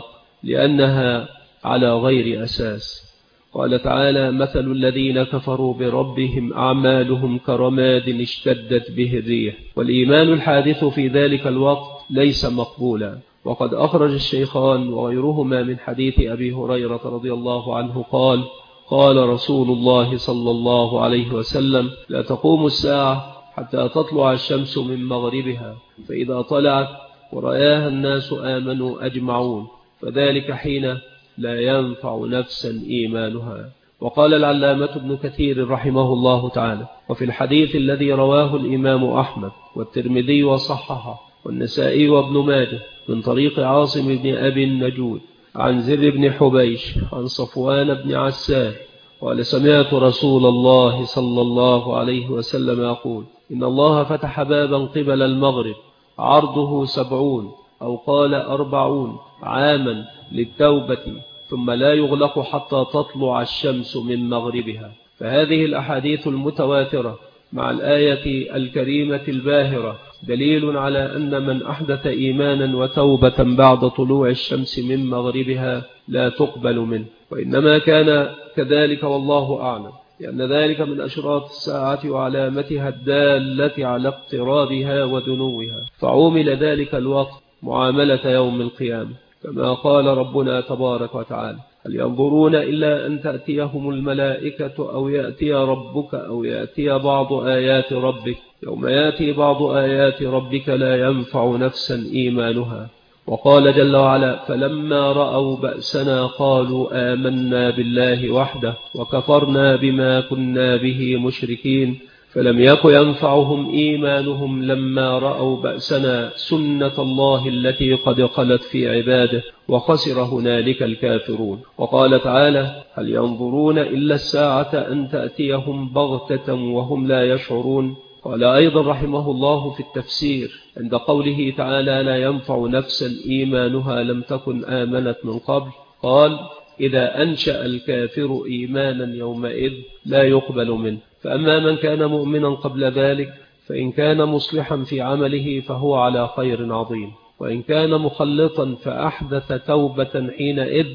لأنها على غير أساس. قال تعالى: مثل الذين كفروا بربهم أعمالهم كرماد اشتدت به الريح. والإيمان الحادث في ذلك الوقت ليس مقبولا. وقد أخرج الشيخان وغيرهما من حديث أبي هريرة رضي الله عنه قال: قال رسول الله صلى الله عليه وسلم: لا تقوم الساعة حتى تطلع الشمس من مغربها، فإذا طلعت ورآها الناس آمنوا أجمعون، فذلك حين لا ينفع نفسا إيمانها. وقال العلامة ابن كثير رحمه الله تعالى: وفي الحديث الذي رواه الإمام أحمد والترمذي وصححه والنسائي وابن ماجه من طريق عاصم بن أبي النجود عن زر بن حبيش عن صفوان بن عساه قال: سمعت رسول الله صلى الله عليه وسلم يقول: إن الله فتح بابا قبل المغرب عرضه 70 أو قال 40 عاما للتوبة، ثم لا يغلق حتى تطلع الشمس من مغربها. فهذه الأحاديث المتواترة مع الآية الكريمة الباهرة دليل على أن من أحدث إيمانا وتوبة بعد طلوع الشمس من مغربها لا تقبل منه، وإنما كان كذلك والله أعلم، لأن ذلك من أشراط الساعة وعلامتها الدالة على اقترابها ودنوها، فعومل ذلك الوقت معاملة يوم القيامة، كما قال ربنا تبارك وتعالى: هل ينظرون إلا أن تأتيهم الملائكة أو يأتي ربك أو يأتي بعض آيات ربك، يوم يأتي بعض آيات ربك لا ينفع نفسا إيمانها. وقال جل وعلا: فلما رأوا بأسنا قالوا آمنا بالله وحده وكفرنا بما كنا به مشركين، فلم يك ينفعهم إيمانهم لما رأوا بأسنا سنة الله التي قد خلت في عباده وخسر هنالك الكافرون. وقال تعالى: هل ينظرون إلا الساعة أن تأتيهم بغتة وهم لا يشعرون. قال أيضا رحمه الله في التفسير عند قوله تعالى: لا ينفع نفسا إيمانها لم تكن آمنت من قبل، قال: إذا أنشأ الكافر إيمانا يومئذ لا يقبل منه. فأما من كان مؤمنا قبل ذلك فإن كان مصلحا في عمله فهو على خير عظيم، وإن كان مخلطا فأحدث توبة حينئذ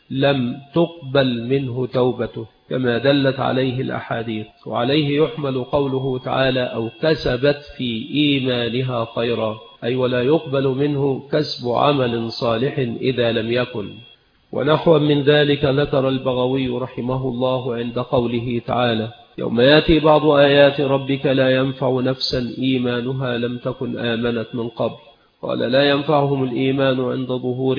لم تقبل منه توبته، كما دلت عليه الأحاديث. وعليه يحمل قوله تعالى: أو كسبت في إيمانها خيرا، أي ولا يقبل منه كسب عمل صالح إذا لم يكن. ونحو من ذلك ذكر البغوي رحمه الله عند قوله تعالى: يوم يأتي بعض آيات ربك لا ينفع نفسا إيمانها لم تكن آمنت من قبل. قال: لا ينفعهم الإيمان عند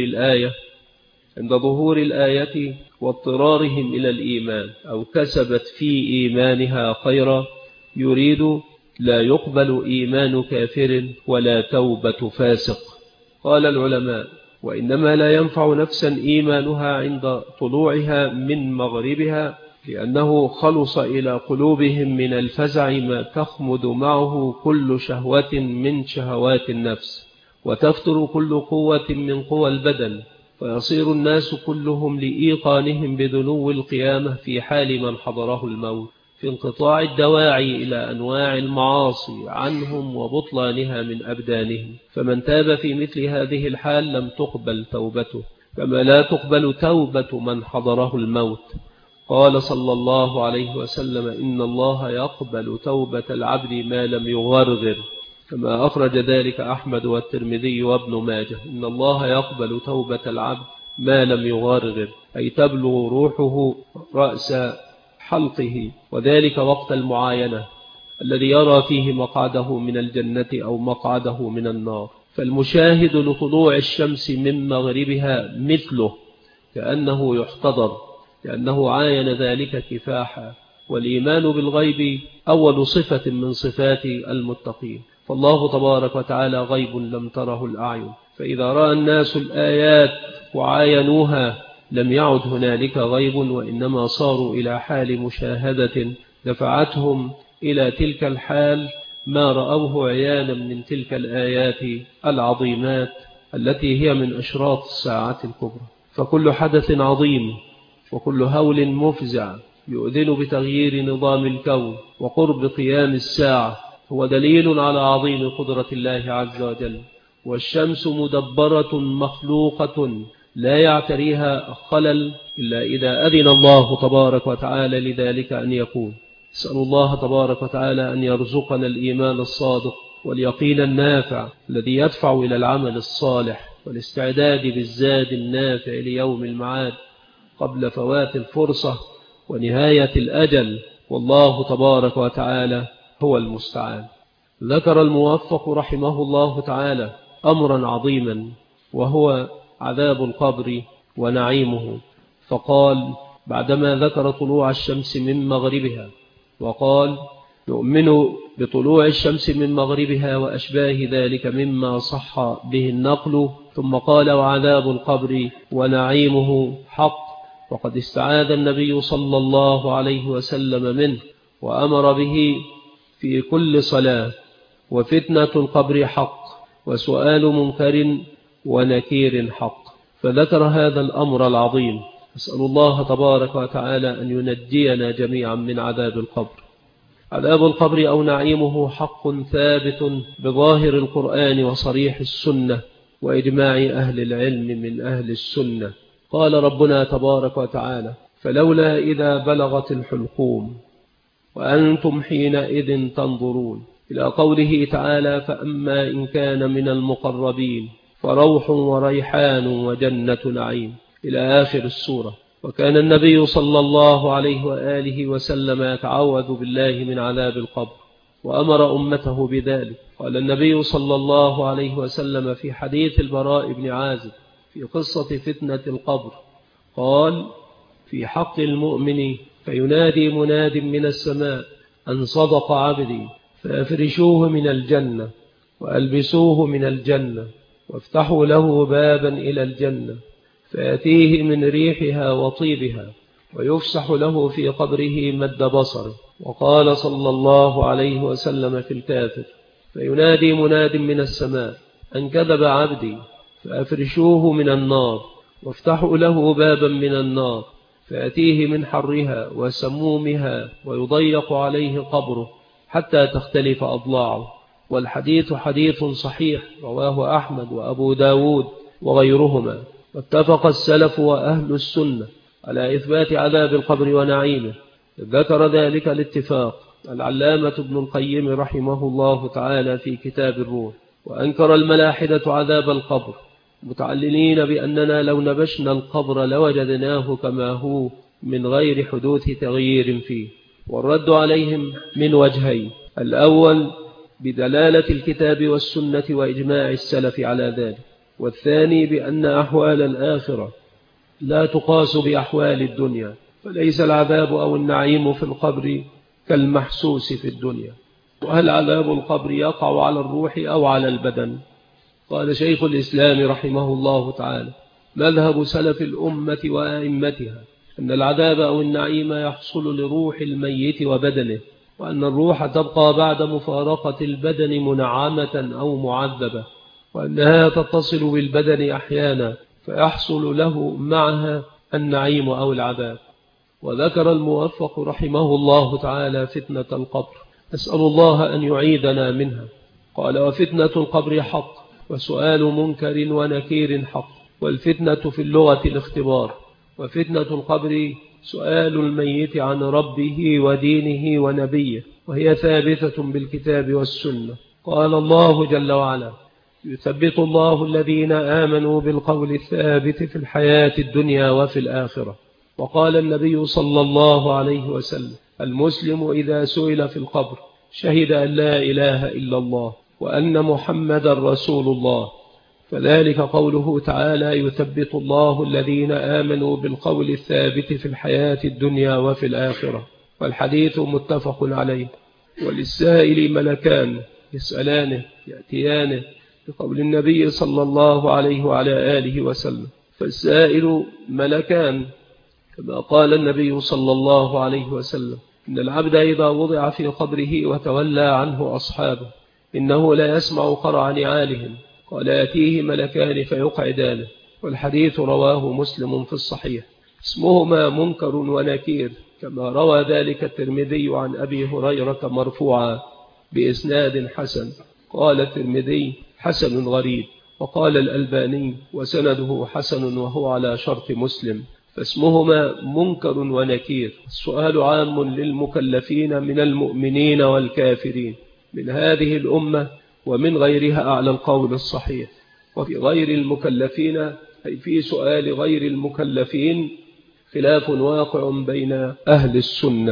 ظهور الآية واضطرارهم إلى الإيمان، أو كسبت في إيمانها خيرا، يريد لا يقبل إيمان كافر ولا توبة فاسق. قال العلماء: وإنما لا ينفع نفسا إيمانها عند طلوعها من مغربها، لأنه خلص إلى قلوبهم من الفزع ما تخمد معه كل شهوة من شهوات النفس، وتفتر كل قوة من قوى البدن، فيصير الناس كلهم لإيقانهم بدنو القيامة في حال من حضره الموت، في انقطاع الدواعي إلى أنواع المعاصي عنهم وبطلانها من أبدانهم. فمن تاب في مثل هذه الحال لم تقبل توبته، كما لا تقبل توبة من حضره الموت. قال صلى الله عليه وسلم: إن الله يقبل توبة العبد ما لم يغرغر، كما أخرج ذلك أحمد والترمذي وابن ماجه. إن الله يقبل توبة العبد ما لم يغرغر، أي تبلغ روحه رأس حلقه، وذلك وقت المعاينة الذي يرى فيه مقعده من الجنة أو مقعده من النار. فالمشاهد لطلوع الشمس من مغربها مثله كأنه يحتضر، لأنه عاين ذلك كفاحا. والإيمان بالغيب أول صفة من صفات المتقين، فالله تبارك وتعالى غيب لم تره الأعين، فإذا رأى الناس الآيات وعاينوها لم يعد هنالك غيب، وإنما صاروا إلى حال مشاهدة دفعتهم إلى تلك الحال ما رأوه عيانا من تلك الآيات العظيمات التي هي من أشراط الساعة الكبرى. فكل حدث عظيم وكل هول مفزع يؤذن بتغيير نظام الكون وقرب قيام الساعة هو دليل على عظيم قدرة الله عز وجل. والشمس مدبرة مخلوقة لا يعتريها خلل إلا إذا أذن الله تبارك وتعالى لذلك أن يكون. أسأل الله تبارك وتعالى أن يرزقنا الإيمان الصادق واليقين النافع الذي يدفع إلى العمل الصالح والاستعداد بالزاد النافع ليوم المعاد قبل فوات الفرصة ونهاية الأجل، والله تبارك وتعالى هو المستعان. ذكر الموفق رحمه الله تعالى أمرا عظيما وهو عذاب القبر ونعيمه، فقال بعدما ذكر طلوع الشمس من مغربها وقال نؤمن بطلوع الشمس من مغربها وأشباه ذلك مما صح به النقل، ثم قال وعذاب القبر ونعيمه حق، وقد استعاذ النبي صلى الله عليه وسلم منه وأمر به في كل صلاة. وفتنة القبر حق وسؤال منكر ونكير حق، فذكر هذا الأمر العظيم. أسأل الله تبارك وتعالى أن ينجينا جميعا من عذاب القبر. عذاب القبر أو نعيمه حق ثابت بظاهر القرآن وصريح السنة وإجماع أهل العلم من أهل السنة. قال ربنا تبارك وتعالى فلولا إذا بلغت الحلقوم وأنتم حينئذ تنظرون، إلى قوله تعالى فأما إن كان من المقربين فروح وريحان وجنة نعيم إلى آخر السورة. وكان النبي صلى الله عليه وآله وسلم يتعوذ بالله من عذاب القبر وأمر أمته بذلك. قال النبي صلى الله عليه وسلم في حديث البراء بن عازب في قصة فتنة القبر قال في حق المؤمن فينادي مناد من السماء أن صدق عبدي فأفرشوه من الجنة وألبسوه من الجنة وافتحوا له بابا إلى الجنة فيأتيه من ريحها وطيبها ويفسح له في قبره مد بصره. وقال صلى الله عليه وسلم في الكافر فينادي مناد من السماء أن كذب عبدي فأفرشوه من النار وافتحوا له بابا من النار فيأتيه من حرها وسمومها ويضيق عليه قبره حتى تختلف أضلاعه. والحديث حديث صحيح رواه أحمد وأبو داود وغيرهما. واتفق السلف وأهل السنة على إثبات عذاب القبر ونعيمه. ذكر ذلك الاتفاق العلامة ابن القيم رحمه الله تعالى في كتاب الروح. وأنكر الملاحدة عذاب القبر متعللين بأننا لو نبشنا القبر لوجدناه كما هو من غير حدوث تغيير فيه. والرد عليهم من وجهين: الأول بدلالة الكتاب والسنة وإجماع السلف على ذلك، والثاني بأن أحوال الآخرة لا تقاس بأحوال الدنيا، فليس العذاب أو النعيم في القبر كالمحسوس في الدنيا. وهل عذاب القبر يقع على الروح أو على البدن؟ قال شيخ الإسلام رحمه الله تعالى مذهب سلف الأمة وأئمتها أن العذاب أو النعيم يحصل لروح الميت وبدنه، وأن الروح تبقى بعد مفارقة البدن منعمة أو معذبة، وأنها تتصل بالبدن أحيانا فيحصل له معها النعيم أو العذاب. وذكر الموفق رحمه الله تعالى فتنة القبر، أسأل الله أن يعيدنا منها. قال وفتنة القبر حق وسؤال منكر ونكير حق. والفتنة في اللغة الاختبار، وفتنة القبر سؤال الميت عن ربه ودينه ونبيه، وهي ثابتة بالكتاب والسنة. قال الله جل وعلا يثبت الله الذين آمنوا بالقول الثابت في الحياة الدنيا وفي الآخرة. وقال النبي صلى الله عليه وسلم المسلم إذا سئل في القبر شهد أن لا إله إلا الله وأن محمد رسول الله، فذلك قوله تعالى يثبت الله الذين آمنوا بالقول الثابت في الحياة الدنيا وفي الآخرة. والحديث متفق عليه. وللسائل ملكان يسألانه يأتيانه بقول النبي صلى الله عليه وعلى آله وسلم، فالسائل ملكان كما قال النبي صلى الله عليه وسلم إن العبد إذا وضع في قبره وتولى عنه أصحابه إنه لا يسمع قرع نعالهم، قال يأتيه ملكان فيقعدانه. والحديث رواه مسلم في الصحيح. اسمهما منكر ونكير، كما روى ذلك الترمذي عن أبي هريرة مرفوعا بإسناد حسن. قال الترمذي حسن غريب، وقال الألباني وسنده حسن وهو على شرط مسلم. فاسمهما منكر ونكير. السؤال عام للمكلفين من المؤمنين والكافرين من هذه الأمة ومن غيرها على القول الصحيح. وفي غير المكلفين أي في سؤال غير المكلفين خلاف واقع بين أهل السنة.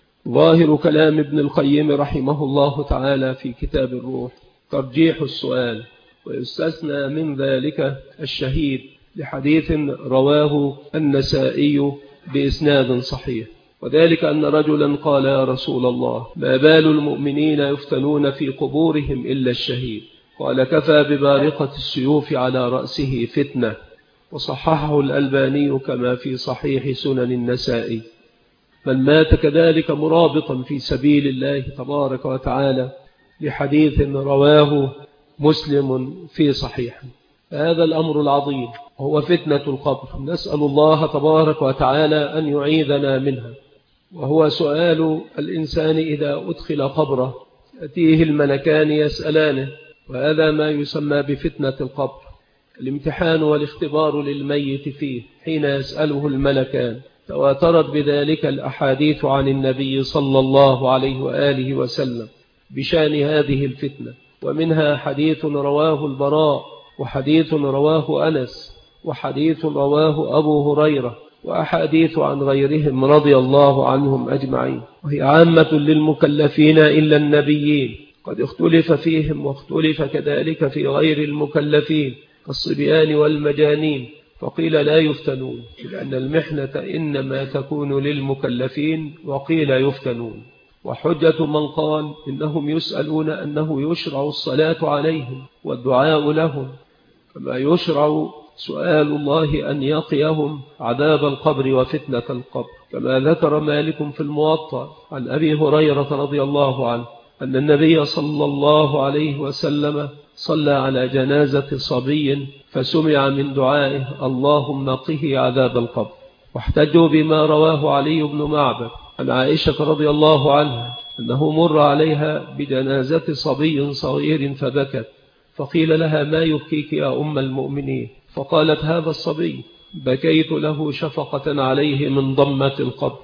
ظاهر كلام ابن القيم رحمه الله تعالى في كتاب الروح ترجيح السؤال، ويستثنى من ذلك الشهيد لحديث رواه النسائي بإسناد صحيح، وذلك أن رجلا قال: يا رسول الله، ما بال المؤمنين يفتنون في قبورهم إلا الشهيد؟ قال: كفى ببارقة السيوف على رأسه فتنة. وصححه الألباني كما في صحيح سنن النسائي. من مات كذلك مرابطا في سبيل الله تبارك وتعالى لحديث رواه مسلم في صحيح. هذا الأمر العظيم هو فتنة القبر، نسأل الله تبارك وتعالى أن يعيذنا منها. وهو سؤال الإنسان إذا أدخل قبره يأتيه الملكان يسألانه، وهذا ما يسمى بفتنة القبر، الامتحان والاختبار للميت فيه حين يسأله الملكان. تواترت بذلك الأحاديث عن النبي صلى الله عليه وآله وسلم بشان هذه الفتنة، ومنها حديث رواه البراء، وحديث رواه أنس، وحديث رواه أبو هريرة، وأحاديث عن غيرهم رضي الله عنهم أجمعين، وهي عامة للمكلفين إلا النبيين، قد اختلف فيهم واختلف كذلك في غير المكلفين كالصبيان والمجانين، فقيل لا يفتنون، لأن المحنة إنما تكون للمكلفين، وقيل يفتنون. وحجة من قال إنهم يسألون أنه يشرع الصلاة عليهم والدعاء لهم، كما يشرع سؤال الله أن يقيهم عذاب القبر وفتنة القبر، كما ذكر مالك في الموطأ عن أبي هريرة رضي الله عنه أن النبي صلى الله عليه وسلم صلى على جنازة صبي فسمع من دعائه: اللهم قه عذاب القبر. واحتجوا بما رواه علي بن معبد عن عائشة رضي الله عنها أنه مر عليها بجنازة صبي صغير فبكت، فقيل لها: ما يبكيك يا أم المؤمنين؟ فقالت: هذا الصبي بكيت له شفقة عليه من ضمة القبر.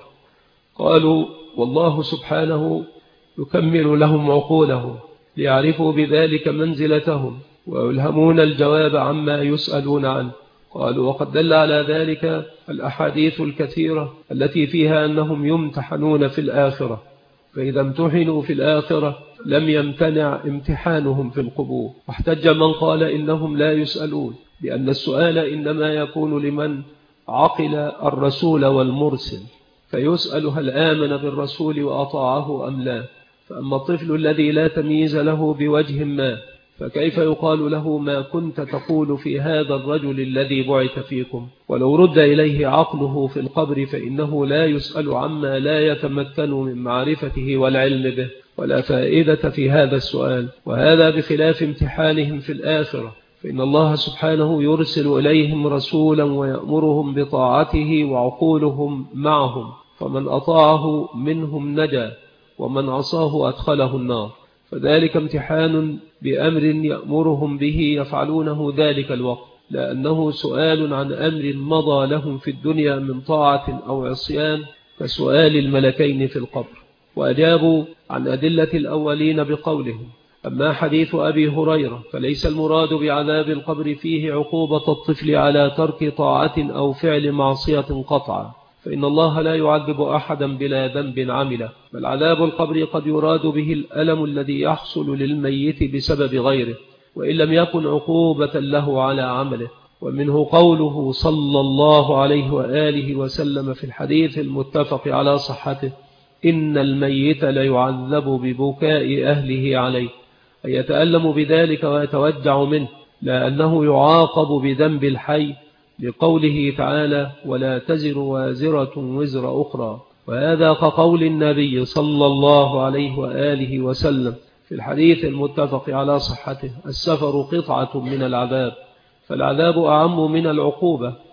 قالوا: والله سبحانه يكمل لهم عقولهم ليعرفوا بذلك منزلتهم ويلهمون الجواب عما يسألون عنه. قالوا: وقد دل على ذلك الأحاديث الكثيرة التي فيها أنهم يمتحنون في الآخرة، فإذا امتحنوا في الآخرة لم يمتنع امتحانهم في القبور. واحتج من قال إنهم لا يسألون لأن السؤال إنما يكون لمن عقل الرسول والمرسل، فيسأل هل آمن بالرسول وأطاعه أم لا. فأما الطفل الذي لا تمييز له بوجه ما، فكيف يقال له ما كنت تقول في هذا الرجل الذي بعث فيكم؟ ولو رد إليه عقله في القبر فإنه لا يسأل عما لا يتمكن من معرفته والعلم به، ولا فائدة في هذا السؤال. وهذا بخلاف امتحانهم في الآخرة، فإن الله سبحانه يرسل إليهم رسولا ويأمرهم بطاعته وعقولهم معهم، فمن أطاعه منهم نجا ومن عصاه أدخله النار. فذلك امتحان بأمر يأمرهم به يفعلونه ذلك الوقت، لأنه سؤال عن أمر مضى لهم في الدنيا من طاعة أو عصيان كسؤال الملكين في القبر. وأجابوا عن أدلة الأولين بقولهم: أما حديث أبي هريرة فليس المراد بعذاب القبر فيه عقوبة الطفل على ترك طاعة أو فعل معصية قطعا، فإن الله لا يعذب أحدا بلا ذنب عمله، بل عذاب القبر قد يراد به الألم الذي يحصل للميت بسبب غيره، وإن لم يكن عقوبة له على عمله. ومنه قوله صلى الله عليه وآله وسلم في الحديث المتفق على صحته: إن الميت ليعذب ببكاء أهله عليه، أي يتألم بذلك ويتوجع منه، لا أنه يعاقب بذنب الحي، لقوله تعالى: ولا تزر وازرة وزر أخرى. وهذا كقول النبي صلى الله عليه وآله وسلم في الحديث المتفق على صحته: السفر قطعة من العذاب، فالعذاب أعم من العقوبة،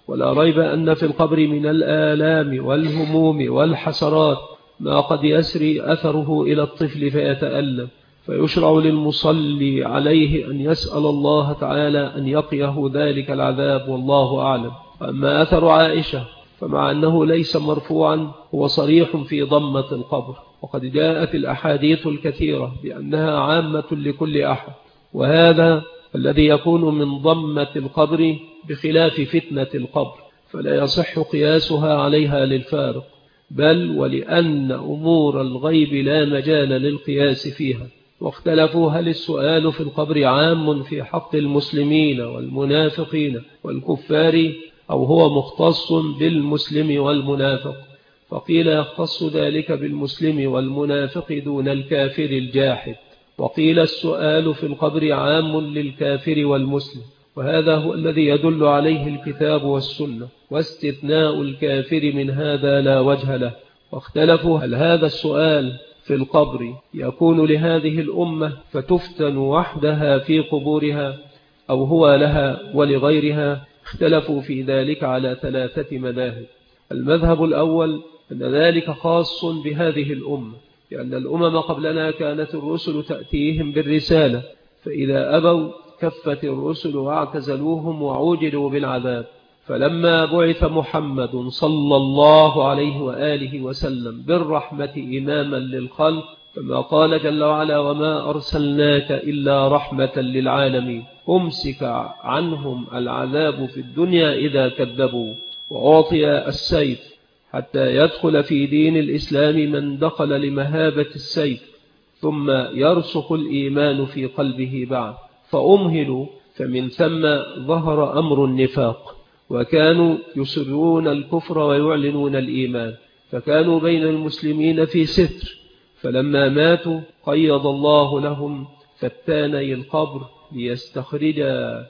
ولا ريب أن في القبر من الآلام والهموم والحسرات ما قد يسري أثره إلى الطفل فيتألم، فيشرع للمصلي عليه أن يسأل الله تعالى أن يقيه ذلك العذاب، والله أعلم. أما أثر عائشة فمع أنه ليس مرفوعا هو صريح في ضمة القبر، وقد جاءت الأحاديث الكثيرة بأنها عامة لكل أحد، وهذا الذي يكون من ضمة القبر بخلاف فتنة القبر، فلا يصح قياسها عليها للفارق، بل ولأن أمور الغيب لا مجال للقياس فيها. واختلفوا هل السؤال في القبر عام في حق المسلمين والمنافقين والكفار أو هو مختص بالمسلم والمنافق، فقيل يختص ذلك بالمسلم والمنافق دون الكافر الجاحد، وقيل السؤال في القبر عام للكافر والمسلم، وهذا هو الذي يدل عليه الكتاب والسنة، واستثناء الكافر من هذا لا وجه له. واختلفوا هل هذا السؤال في القبر يكون لهذه الأمة فتفتن وحدها في قبورها أو هو لها ولغيرها، اختلفوا في ذلك على 3 مذاهب. المذهب الأول أن ذلك خاص بهذه الأمة، لأن الأمم قبلنا كانت الرسل تأتيهم بالرسالة، فإذا أبوا كفت الرسل واعتزلوهم وعوجلوا بالعذاب، فلما بعث محمد صلى الله عليه وآله وسلم بالرحمة إماما للخلق، كما قال جل وعلا وما أرسلناك إلا رحمة للعالمين، أمسك عنهم العذاب في الدنيا إذا كذبوا، وأعطي السيف حتى يدخل في دين الإسلام من دخل لمهابة السيف، ثم يرسخ الإيمان في قلبه بعد، فأمهلوا، فمن ثم ظهر أمر النفاق، وكانوا يسرون الكفر ويعلنون الإيمان، فكانوا بين المسلمين في ستر، فلما ماتوا قيض الله لهم فتاني القبر ليستخرج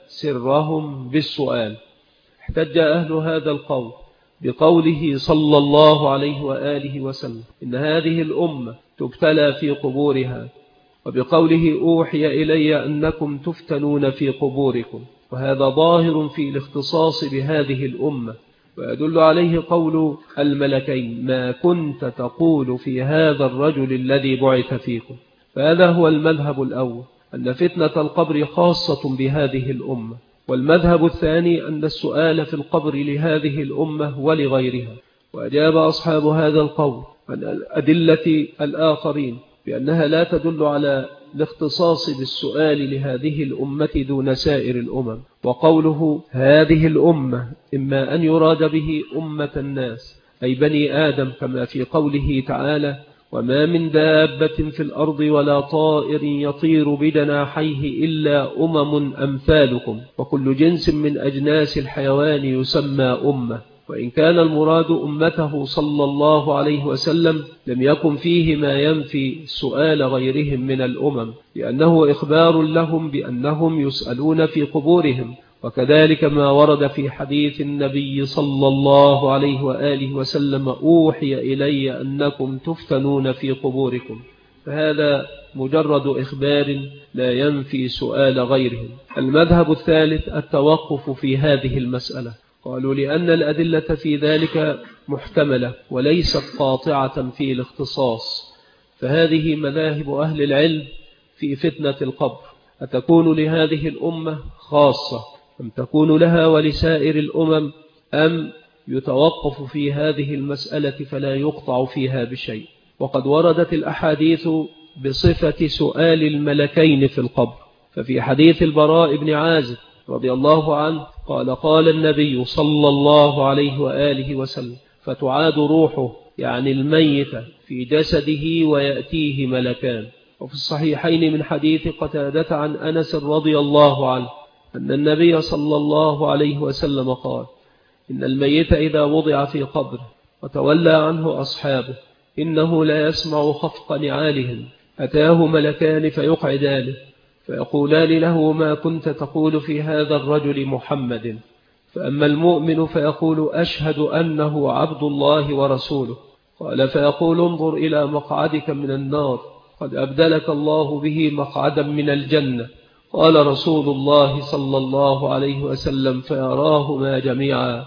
سرهم بالسؤال. احتج أهل هذا القول بقوله صلى الله عليه وآله وسلم إن هذه الأمة تبتلى في قبورها، وبقوله أوحي إلي أنكم تفتنون في قبوركم، وهذا ظاهر في الاختصاص بهذه الأمة، ويدل عليه قول الملكين ما كنت تقول في هذا الرجل الذي بعث فيكم. فهذا هو المذهب الأول، أن فتنة القبر خاصة بهذه الأمة. والمذهب الثاني أن السؤال في القبر لهذه الأمة ولغيرها، وأجاب أصحاب هذا القول عن الأدلة الآخرين بأنها لا تدل على الاختصاص بالسؤال لهذه الأمة دون سائر الأمم. وقوله هذه الأمة إما أن يراد به أمة الناس أي بني آدم، كما في قوله تعالى وما من دابة في الأرض ولا طائر يطير بجناحيه إلا أمثالكم، وكل جنس من أجناس الحيوان يسمى أمة. وإن كان المراد أمته صلى الله عليه وسلم لم يكن فيه ما ينفي سؤال غيرهم من الأمم، لأنه إخبار لهم بأنهم يسألون في قبورهم، وكذلك ما ورد في حديث النبي صلى الله عليه وآله وسلم أوحي إلي أنكم تفتنون في قبوركم، فهذا مجرد إخبار لا ينفي سؤال غيرهم. المذهب الثالث التوقف في هذه المسألة، قالوا لأن الأدلة في ذلك محتملة وليست قاطعة في الاختصاص، فهذه مذاهب أهل العلم في فتنة القبر، أتكون لهذه الأمة خاصة أم تكون لها ولسائر الأمم، أم يتوقف في هذه المسألة فلا يقطع فيها بشيء. وقد وردت الأحاديث بصفة سؤال الملكين في القبر، ففي حديث البراء بن عازب رضي الله عنه قال النبي صلى الله عليه وآله وسلم فتعاد روحه يعني الميت في جسده ويأتيه ملكان. وفي الصحيحين من حديث قتادة عن أنس رضي الله عنه أن النبي صلى الله عليه وسلم قال إن الميت إذا وضع في قبره وتولى عنه أصحابه إنه لا يسمع خفق نعالهم، أتاه ملكان فيقعدانه فيقولان له ما كنت تقول في هذا الرجل محمد، فأما المؤمن فيقول أشهد أنه عبد الله ورسوله، قال فيقول انظر إلى مقعدك من النار قد أبدلك الله به مقعدا من الجنة، قال رسول الله صلى الله عليه وسلم فيراهما جميعا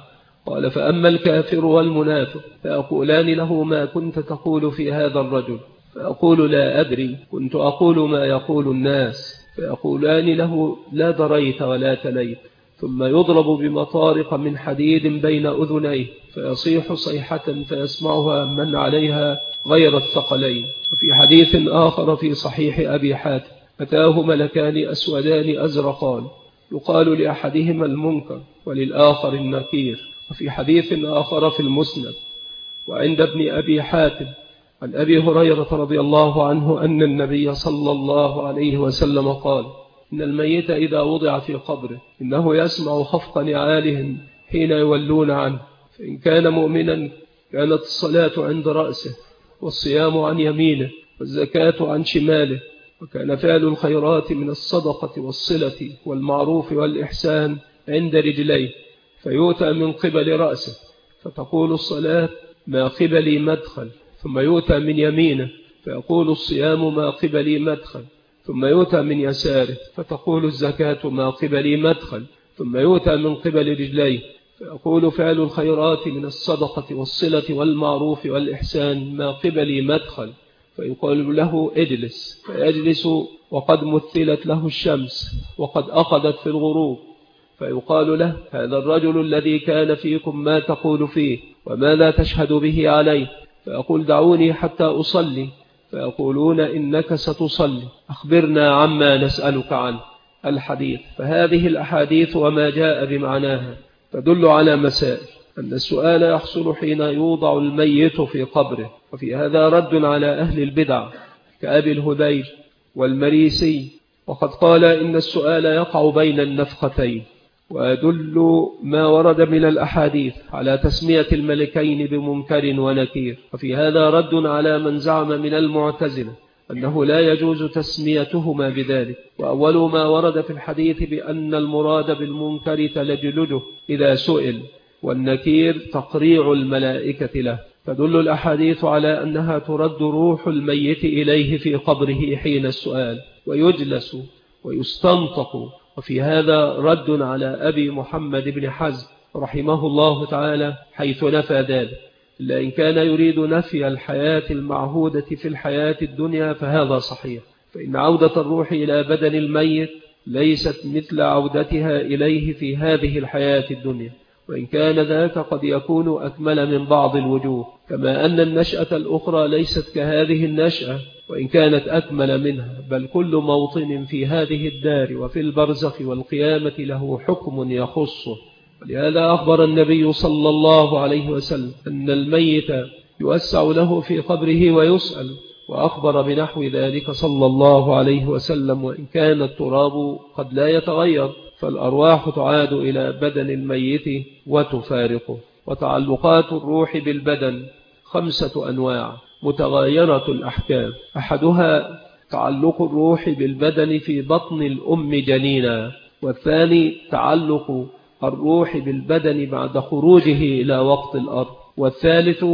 قال: فأما الكافر والمنافق فيقولان له: ما كنت تقول في هذا الرجل؟ فيقول: لا أدري، كنت أقول ما يقول الناس. فيقولان له: لا دريت ولا تليت. ثم يضرب بمطارق من حديد بين أذنيه فيصيح صيحة فيسمعها من عليها غير الثقلين. وفي حديث آخر في صحيح أبي حاتم: أتاه ملكان أسودان أزرقان يقال لأحدهما المنكر وللآخر النكير. وفي حديث آخر في المسند وعند ابن أبي حاتم عن أبي هريرة رضي الله عنه أن النبي صلى الله عليه وسلم قال: إن الميت إذا وضع في قبره إنه يسمع خفق نعالهم حين يولون عنه، فإن كان مؤمنا كانت الصلاة عند رأسه والصيام عن يمينه والزكاة عن شماله، وكان فعل الخيرات من الصدقة والصلة والمعروف والإحسان عند رجليه، فيؤتى من قبل رأسه فتقول الصلاة: ما قبلي مدخل، ثم يؤتى من يمينه فيقول الصيام: ما قبلي مدخل، ثم يؤتى من يساره فتقول الزكاة: ما قبلي مدخل، ثم يؤتى من قبل رجليه فيقول فعل الخيرات من الصدقة والصلة والمعروف والإحسان: ما قبلي مدخل، فيقول له: اجلس، فيجلس وقد مثلت له الشمس وقد أخذت في الغروب، فيقال له: هذا الرجل الذي كان فيكم ما تقول فيه وماذا تشهد به عليه؟ فيقول: دعوني حتى أصلي. فيقولون: إنك ستصلي، أخبرنا عما نسألك عنه. الحديث. فهذه الأحاديث وما جاء بمعناها تدل على مسائل: أن السؤال يحصل حين يوضع الميت في قبره، وفي هذا رد على أهل البدع كأبي الهذيل والمريسي، وقد قال إن السؤال يقع بين النفختين. ويدل ما ورد من الأحاديث على تسمية الملكين بمنكر ونكير. وفي هذا رد على من زعم من المعتزلة أنه لا يجوز تسميتهما بذلك. وأول ما ورد في الحديث بأن المراد بالمنكر تلجلجه إذا سئل، والنكير تقريع الملائكة له. تدل الأحاديث على أنها ترد روح الميت إليه في قبره حين السؤال، ويجلس ويستنطق. وفي هذا رد على أبي محمد بن حزم رحمه الله تعالى حيث نفى ذلك، إلا إن كان يريد نفي الحياة المعهودة في الحياة الدنيا فهذا صحيح، فإن عودة الروح إلى بدن الميت ليست مثل عودتها إليه في هذه الحياة الدنيا، وإن كان ذاك قد يكون أكمل من بعض الوجوه، كما أن النشأة الأخرى ليست كهذه النشأة وإن كانت أكمل منها، بل كل موطن في هذه الدار وفي البرزخ والقيامة له حكم يخصه. ولهذا أخبر النبي صلى الله عليه وسلم أن الميت يوسع له في قبره ويسأل، وأخبر بنحو ذلك صلى الله عليه وسلم: وإن كان التراب قد لا يتغير فالأرواح تعاد إلى بدن الميت وتفارقه. وتعلقات الروح بالبدن 5 أنواع متغيرة الأحكام: أحدها تعلق الروح بالبدن في بطن الأم جنينا، والثاني تعلق الروح بالبدن بعد خروجه إلى وقت الأرض، والثالث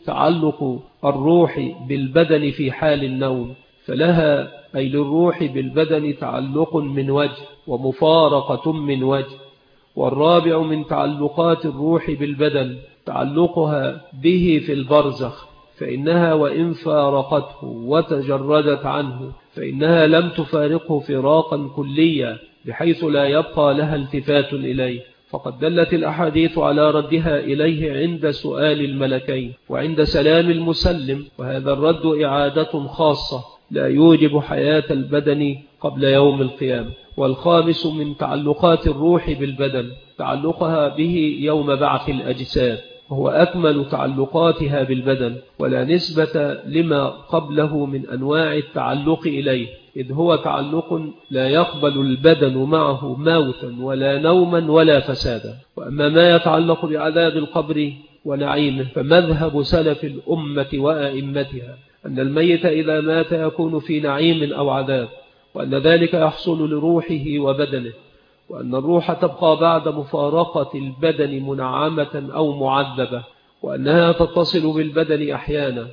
تعلق الروح بالبدن في حال النوم، فلها أي للروح بالبدن تعلق من وجه ومفارقة من وجه. والرابع من تعلقات الروح بالبدن تعلقها به في البرزخ، فإنها وإن فارقته وتجردت عنه فإنها لم تفارقه فراقا كليا بحيث لا يبقى لها التفات إليه، فقد دلت الأحاديث على ردها إليه عند سؤال الملكين وعند سلام المسلم، وهذا الرد إعادة خاصة لا يوجب حياة البدن قبل يوم القيامة. والخامس من تعلقات الروح بالبدن تعلقها به يوم بعث الأجساد، وهو أكمل تعلقاتها بالبدن ولا نسبة لما قبله من أنواع التعلق إليه، إذ هو تعلق لا يقبل البدن معه موتا ولا نوما ولا فسادا. وأما ما يتعلق بعذاب القبر ونعيمه فمذهب سلف الأمة وأئمتها أن الميت إذا مات يكون في نعيم أو عذاب، وأن ذلك يحصل لروحه وبدنه، وأن الروح تبقى بعد مفارقة البدن منعمة أو معذبة، وأنها تتصل بالبدن أحيانا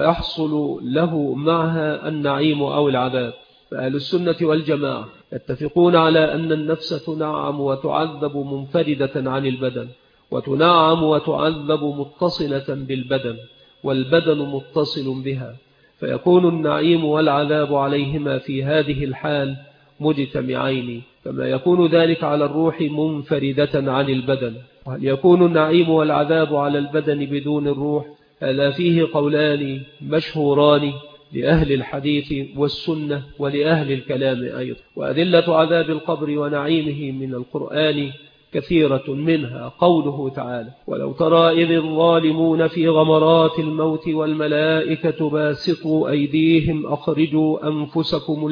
ويحصل له معها النعيم أو العذاب. فأهل السنة والجماعة يتفقون على أن النفس تنعم وتعذب منفردة عن البدن، وتنعم وتعذب متصلة بالبدن، والبدن متصل بها، فيكون النعيم والعذاب عليهما في هذه الحال مجتمعين، كما يكون ذلك على الروح منفردة عن البدن. وهل يكون النعيم والعذاب على البدن بدون الروح؟ هذا فيه قولان مشهوران لأهل الحديث والسنة ولأهل الكلام أيضا. وأدلة عذاب القبر ونعيمه من القرآن كثيرة، منها قوله تعالى: ولو ترى إذ الظالمون في غمرات الموت والملائكة باسطوا أيديهم أخرجوا أنفسكم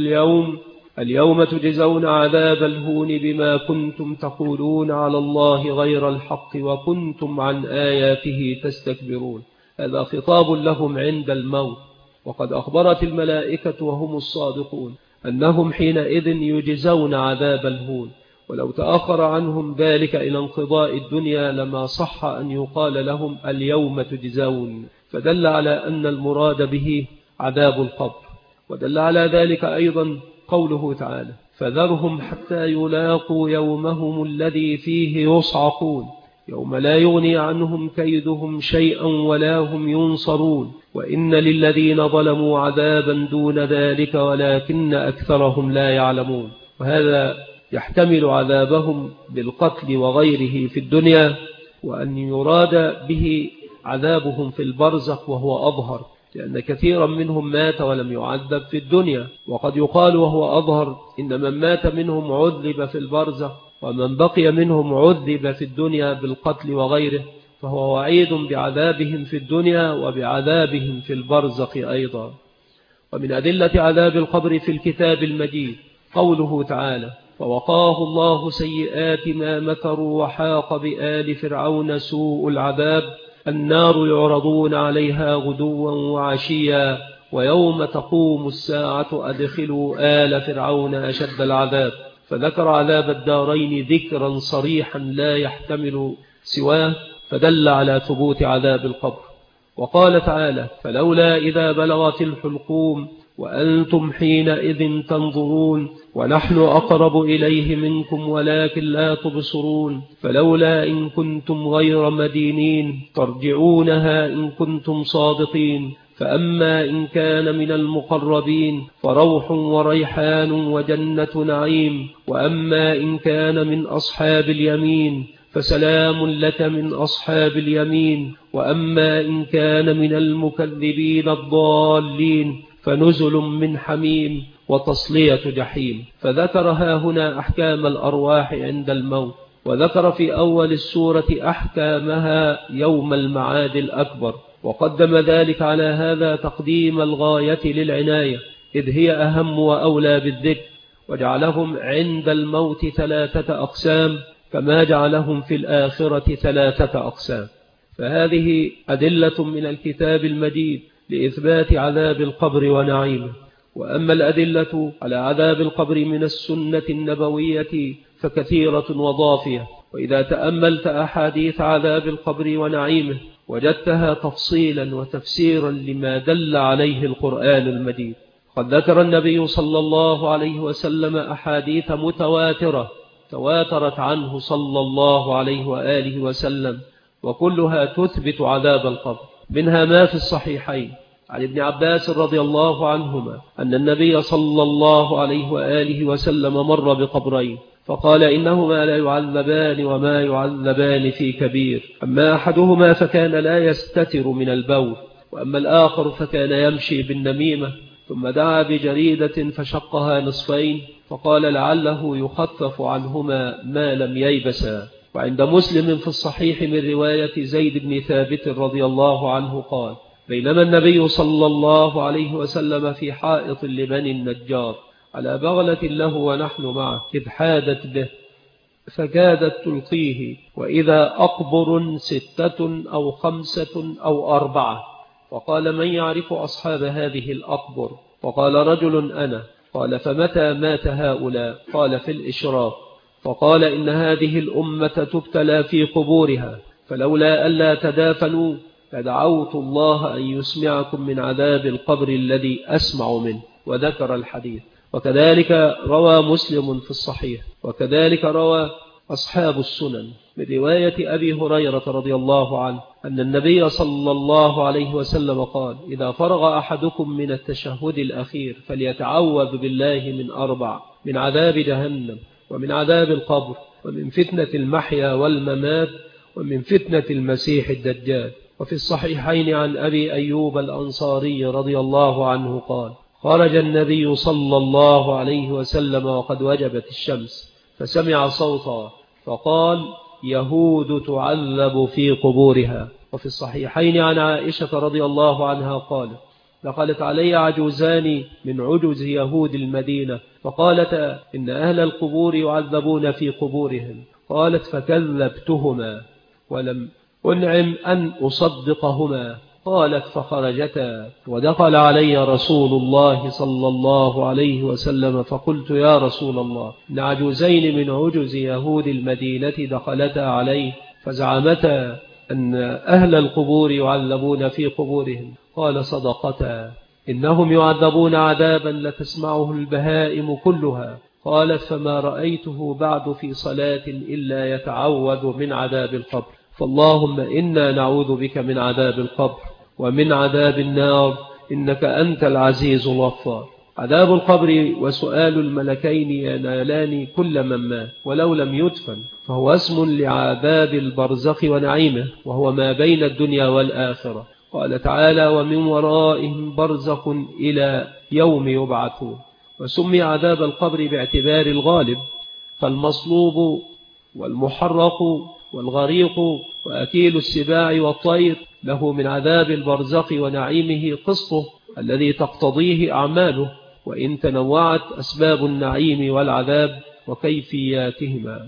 اليوم تجزون عذاب الهون بما كنتم تقولون على الله غير الحق وكنتم عن آياته تستكبرون. هذا خطاب لهم عند الموت، وقد أخبرت الملائكة وهم الصادقون أنهم حينئذ يجزون عذاب الهون. ولو تأخر عنهم ذلك إلى انقضاء الدنيا لما صح أن يقال لهم اليوم تجزون، فدل على أن المراد به عذاب القبر. ودل على ذلك أيضا قوله تعالى: فذرهم حتى يلاقوا يومهم الذي فيه يصعقون يوم لا يغني عنهم كيدهم شيئا ولا هم ينصرون وإن للذين ظلموا عذابا دون ذلك ولكن أكثرهم لا يعلمون. وهذا يحتمل عذابهم بالقتل وغيره في الدنيا، وأن يراد به عذابهم في البرزخ وهو أظهر، لأن كثيرا منهم مات ولم يعذب في الدنيا. وقد يقال وهو أظهر إن من مات منهم عذب في البرزخ، ومن بقي منهم عذب في الدنيا بالقتل وغيره، فهو وعيد بعذابهم في الدنيا وبعذابهم في البرزخ أيضا. ومن أدلة عذاب القبر في الكتاب المجيد قوله تعالى: فوقاه الله سيئات ما مكروا وحاق بآل فرعون سوء العذاب النار يعرضون عليها غدوا وعشيا ويوم تقوم الساعة أدخلوا آل فرعون أشد العذاب. فذكر عذاب الدارين ذكرا صريحا لا يحتمل سواه، فدل على ثبوت عذاب القبر. وقال تعالى: فلولا إذا بلغت الحلقوم وأنتم حينئذ تنظرون ونحن أقرب إليه منكم ولكن لا تبصرون فلولا إن كنتم غير مدينين ترجعونها إن كنتم صادقين. فأما إن كان من المقربين فروح وريحان وجنة نعيم، وأما إن كان من أصحاب اليمين فسلام لك من أصحاب اليمين، وأما إن كان من المكذبين الضالين فنزل من حميم وتصلية جحيم. فذكرها هنا أحكام الأرواح عند الموت، وذكر في أول السورة أحكامها يوم المعاد الأكبر، وقدم ذلك على هذا تقديم الغاية للعناية، إذ هي أهم وأولى بالذكر، وجعلهم عند الموت 3 أقسام كما جعلهم في الآخرة 3 أقسام. فهذه أدلة من الكتاب المجيد لإثبات عذاب القبر ونعيمه. وأما الأدلة على عذاب القبر من السنة النبوية فكثيرة وضافية، وإذا تأملت أحاديث عذاب القبر ونعيمه وجدتها تفصيلا وتفسيرا لما دل عليه القرآن المجيد. قد ذكر النبي صلى الله عليه وسلم أحاديث متواترة تواترت عنه صلى الله عليه وآله وسلم، وكلها تثبت عذاب القبر. منها ما في الصحيحين عن ابن عباس رضي الله عنهما أن النبي صلى الله عليه وآله وسلم مر بقبرين فقال: إنهما لا يعذبان وما يعذبان في كبير، أما أحدهما فكان لا يستتر من البول، وأما الآخر فكان يمشي بالنميمة. ثم دعا بجريدة فشقها نصفين فقال: لعله يخفف عنهما ما لم ييبسا. وعند مسلم في الصحيح من رواية زيد بن ثابت رضي الله عنه قال: بينما النبي صلى الله عليه وسلم في حائط لبني النجار على بغلة له ونحن معه، إذ حادت به فكادت تلقيه، وإذا أقبر 6 أو 5 أو 4. فقال: من يعرف أصحاب هذه الأقبر؟ فقال: رجل أنا. قال: فمتى مات هؤلاء؟ قال: في الإشراق. فقال: إن هذه الأمة تبتلى في قبورها، فلولا ألا تدافنوا فدعوت الله أن يسمعكم من عذاب القبر الذي أسمع منه. وذكر الحديث. وكذلك روى مسلم في الصحيح، وكذلك روى أصحاب السنن من رواية أبي هريرة رضي الله عنه أن النبي صلى الله عليه وسلم قال: إذا فرغ أحدكم من التشهد الأخير فليتعوذ بالله من 4: من عذاب جهنم، ومن عذاب القبر، ومن فتنة المحيا والممات، ومن فتنة المسيح الدجال. وفي الصحيحين عن أبي أيوب الأنصاري رضي الله عنه قال: خرج النبي صلى الله عليه وسلم وقد وجبت الشمس، فسمع صوتا فقال: يهود تعذب في قبورها. وفي الصحيحين عن عائشة رضي الله عنها قالت: دخلت علي عجوزان من عجز يهود المدينة فقالتا: إن أهل القبور يعذبون في قبورهم. قالت: فكذبتهما ولم أنعم أن أصدقهما. قالت: فخرجتا، ودخل علي رسول الله صلى الله عليه وسلم فقلت: يا رسول الله، إن عجوزين من عجز يهود المدينة دخلتا عليه فزعمتا أن أهل القبور يعذبون في قبورهم. قال: صدقتا، إنهم يعذبون عذابا لتسمعه البهائم كلها. قالت: فما رأيته بعد في صلاة إلا يتعوذ من عذاب القبر. فاللهم إنا نعوذ بك من عذاب القبر ومن عذاب النار، إنك أنت العزيز الغفار. عذاب القبر وسؤال الملكين ينالان كل من مات ولو لم يدفن، فهو اسم لعذاب البرزخ ونعيمه، وهو ما بين الدنيا والآخرة. قال تعالى: ومن ورائهم برزخ إلى يوم يبعثون. وسمي عذاب القبر باعتبار الغالب، فالمصلوب والمحرق والغريق وأكيل السباع والطير له من عذاب البرزخ ونعيمه قسطه الذي تقتضيه أعماله، وإن تنوعت أسباب النعيم والعذاب وكيفياتهما.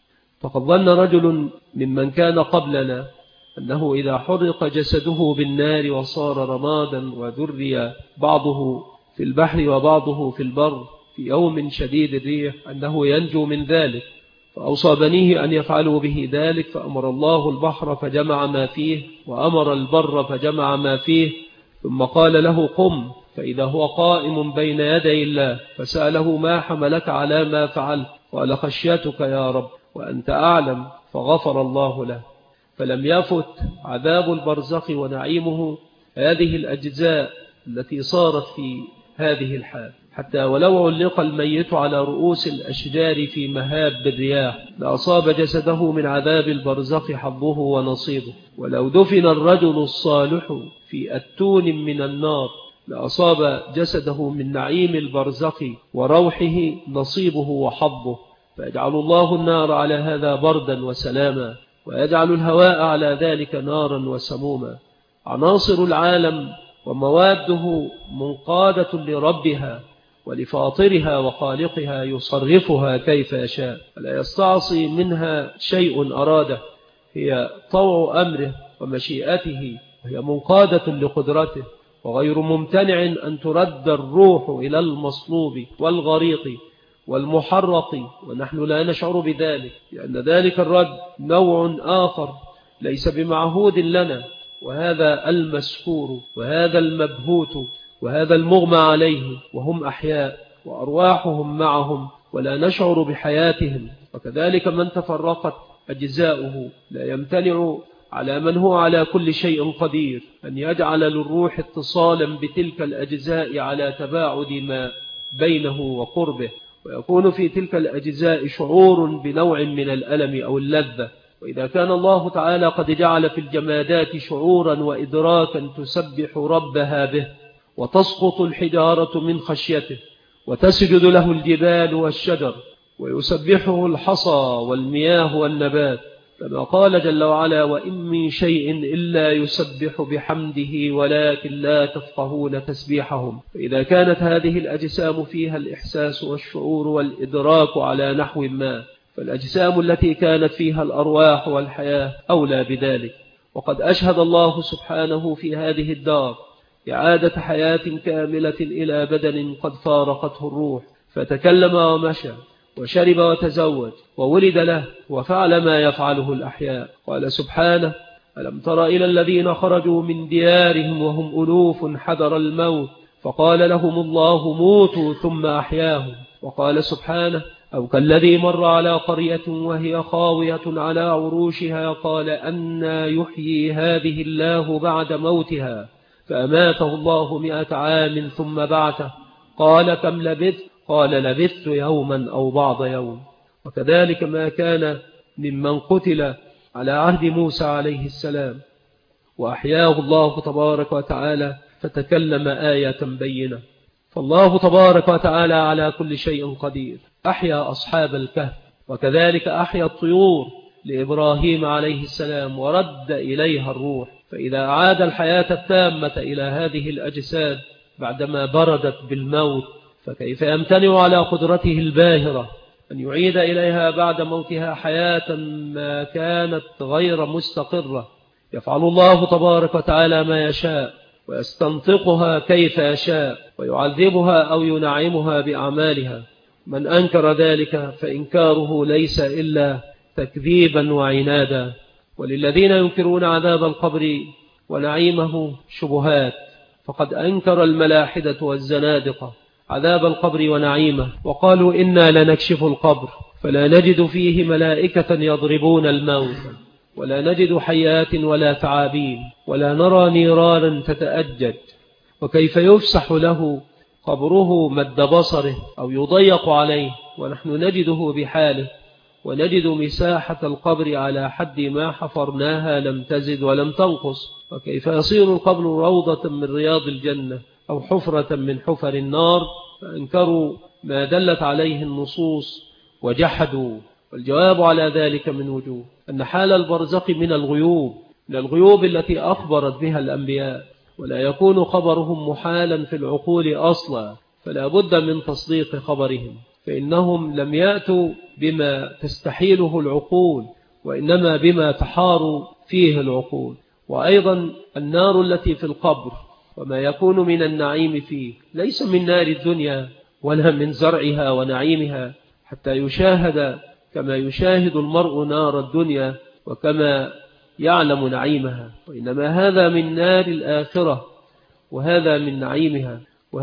فقد ظن رجل ممن كان قبلنا أنه إذا حرق جسده بالنار وصار رمادا وذري بعضه في البحر وبعضه في البر في يوم شديد الريح أنه ينجو من ذلك، فأوصى بنيه أن يفعلوا به ذلك. فأمر الله البحر فجمع ما فيه، وأمر البر فجمع ما فيه، ثم قال له: قم. فإذا هو قائم بين يدي الله، فسأله: ما حملك على ما فعلت؟ قال: خشيتك يا رب وأنت أعلم. فغفر الله له. فلم يفت عذاب البرزخ ونعيمه هذه الأجزاء التي صارت في هذه الحال، حتى ولو علق الميت على رؤوس الأشجار في مهاب الرياح لأصاب جسده من عذاب البرزخ حظه ونصيبه، ولو دفن الرجل الصالح في أتون من النار لأصاب جسده من نعيم البرزخ وروحه نصيبه وحظه. فيجعل الله النار على هذا بردا وسلاما، ويجعل الهواء على ذلك نارا وسموما. عناصر العالم ومواده منقادة لربها ولفاطرها وخالقها يصرفها كيف يشاء، فلا يستعصي منها شيء أراده، هي طوع أمره ومشيئته، وهي منقادة لقدرته، وغير ممتنع أن ترد الروح إلى المصلوب والغريق والمحرق، ونحن لا نشعر بذلك، لأن ذلك الرد نوع آخر ليس بمعهود لنا، وهذا المسكور وهذا المبهوت وهذا المغمى عليه، وهم أحياء وأرواحهم معهم ولا نشعر بحياتهم. وكذلك من تفرقت أجزاؤه لا يمتنع على من هو على كل شيء قدير أن يجعل للروح اتصالا بتلك الأجزاء على تباعد ما بينه وقربه، ويكون في تلك الأجزاء شعور بنوع من الألم أو اللذة. وإذا كان الله تعالى قد جعل في الجمادات شعورا وإدراكا تسبح ربها به، وتسقط الحجارة من خشيته، وتسجد له الجبال والشجر، ويسبحه الحصى والمياه والنبات، كما قال جل وعلا: وإن من شيء إلا يسبح بحمده ولكن لا تفقهون تسبيحهم. فإذا كانت هذه الأجسام فيها الإحساس والشعور والإدراك على نحو ما، فالأجسام التي كانت فيها الأرواح والحياة أولى بذلك. وقد أشهد الله سبحانه في هذه الدار إعادة حياة كاملة إلى بدن قد فارقته الروح، فتكلم ومشى وشرب وتزوج وولد له وفعل ما يفعله الأحياء. قال سبحانه: ألم تر إلى الذين خرجوا من ديارهم وهم ألوف حذر الموت فقال لهم الله موتوا ثم أحياهم. وقال سبحانه: أو كالذي مر على قرية وهي خاوية على عروشها قال أنى يحيي هذه الله بعد موتها، فأماته الله 100 عام ثم بعثه، قال كم لبثت؟ قال لبثت يوما أو بعض يوم. وكذلك ما كان ممن قتل على عهد موسى عليه السلام وأحياه الله تبارك وتعالى فتكلم آية بينة. فالله تبارك وتعالى على كل شيء قدير. أحيا أصحاب الكهف، وكذلك أحيا الطيور لإبراهيم عليه السلام ورد إليها الروح، فإذا أعاد الحياة التامة إلى هذه الأجساد بعدما بردت بالموت، فكيف يمتنع على قدرته الباهرة أن يعيد إليها بعد موتها حياة ما كانت غير مستقرة؟ يفعل الله تبارك وتعالى ما يشاء ويستنطقها كيف يشاء ويعذبها أو ينعمها بأعمالها. من أنكر ذلك فإنكاره ليس إلا تكذيبا وعنادا. وللذين ينكرون عذاب القبر ونعيمه شبهات، فقد أنكر الملاحدة والزنادقة عذاب القبر ونعيمه، وقالوا إنا لنكشف القبر فلا نجد فيه ملائكة يضربون الموت، ولا نجد حيات ولا ثعابين، ولا نرى نيرانا تتأجج، وكيف يفسح له قبره مد بصره أو يضيق عليه ونحن نجده بحاله، ونجد مساحة القبر على حد ما حفرناها لم تزد ولم تنقص. وكيف يصير القبر روضة من رياض الجنة أو حفرة من حفر النار؟ فأنكروا ما دلت عليه النصوص وجحدوا. والجواب على ذلك من وجوه: أن حال البرزق من الغيوب التي أخبرت بها الأنبياء، ولا يكون خبرهم محالا في العقول أصلا، فلا بد من تصديق خبرهم، فإنهم لم يأتوا بما تستحيله العقول، وإنما بما تحار فيه العقول. وأيضا النار التي في القبر وما يكون من النعيم فيه ليس من نار الدنيا ولا من زرعها ونعيمها حتى يشاهد كما يشاهد المرء نار الدنيا وكما يعلم نعيمها، وإنما هذا من نار الآخرة وهذا من نعيمها،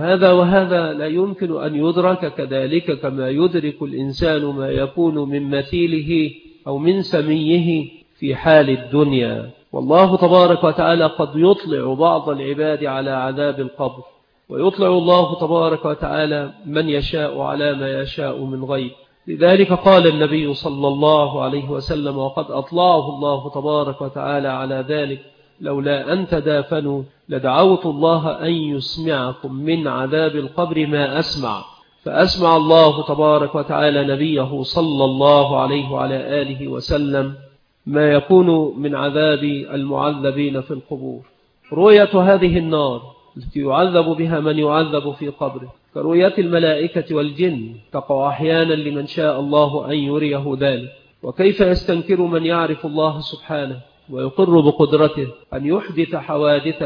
وهذا لا يمكن أن يدرك كذلك كما يدرك الإنسان ما يكون من مثيله أو من سميه في حال الدنيا. والله تبارك وتعالى قد يطلع بعض العباد على عذاب القبر، ويطلع الله تبارك وتعالى من يشاء على ما يشاء من غيب. لذلك قال النبي صلى الله عليه وسلم وقد أطلعه الله تبارك وتعالى على ذلك: لولا أن تدافنوا لدعوت الله أن يسمعكم من عذاب القبر ما أسمع. فأسمع الله تبارك وتعالى نبيه صلى الله عليه وعلى آله وسلم ما يكون من عذاب المعذبين في القبور. رؤية هذه النار التي يعذب بها من يعذب في قبره كرؤية الملائكة والجن تقع أحيانا لمن شاء الله أن يريه ذلك. وكيف يستنكر من يعرف الله سبحانه ويقر بقدرته أن يحدث حوادث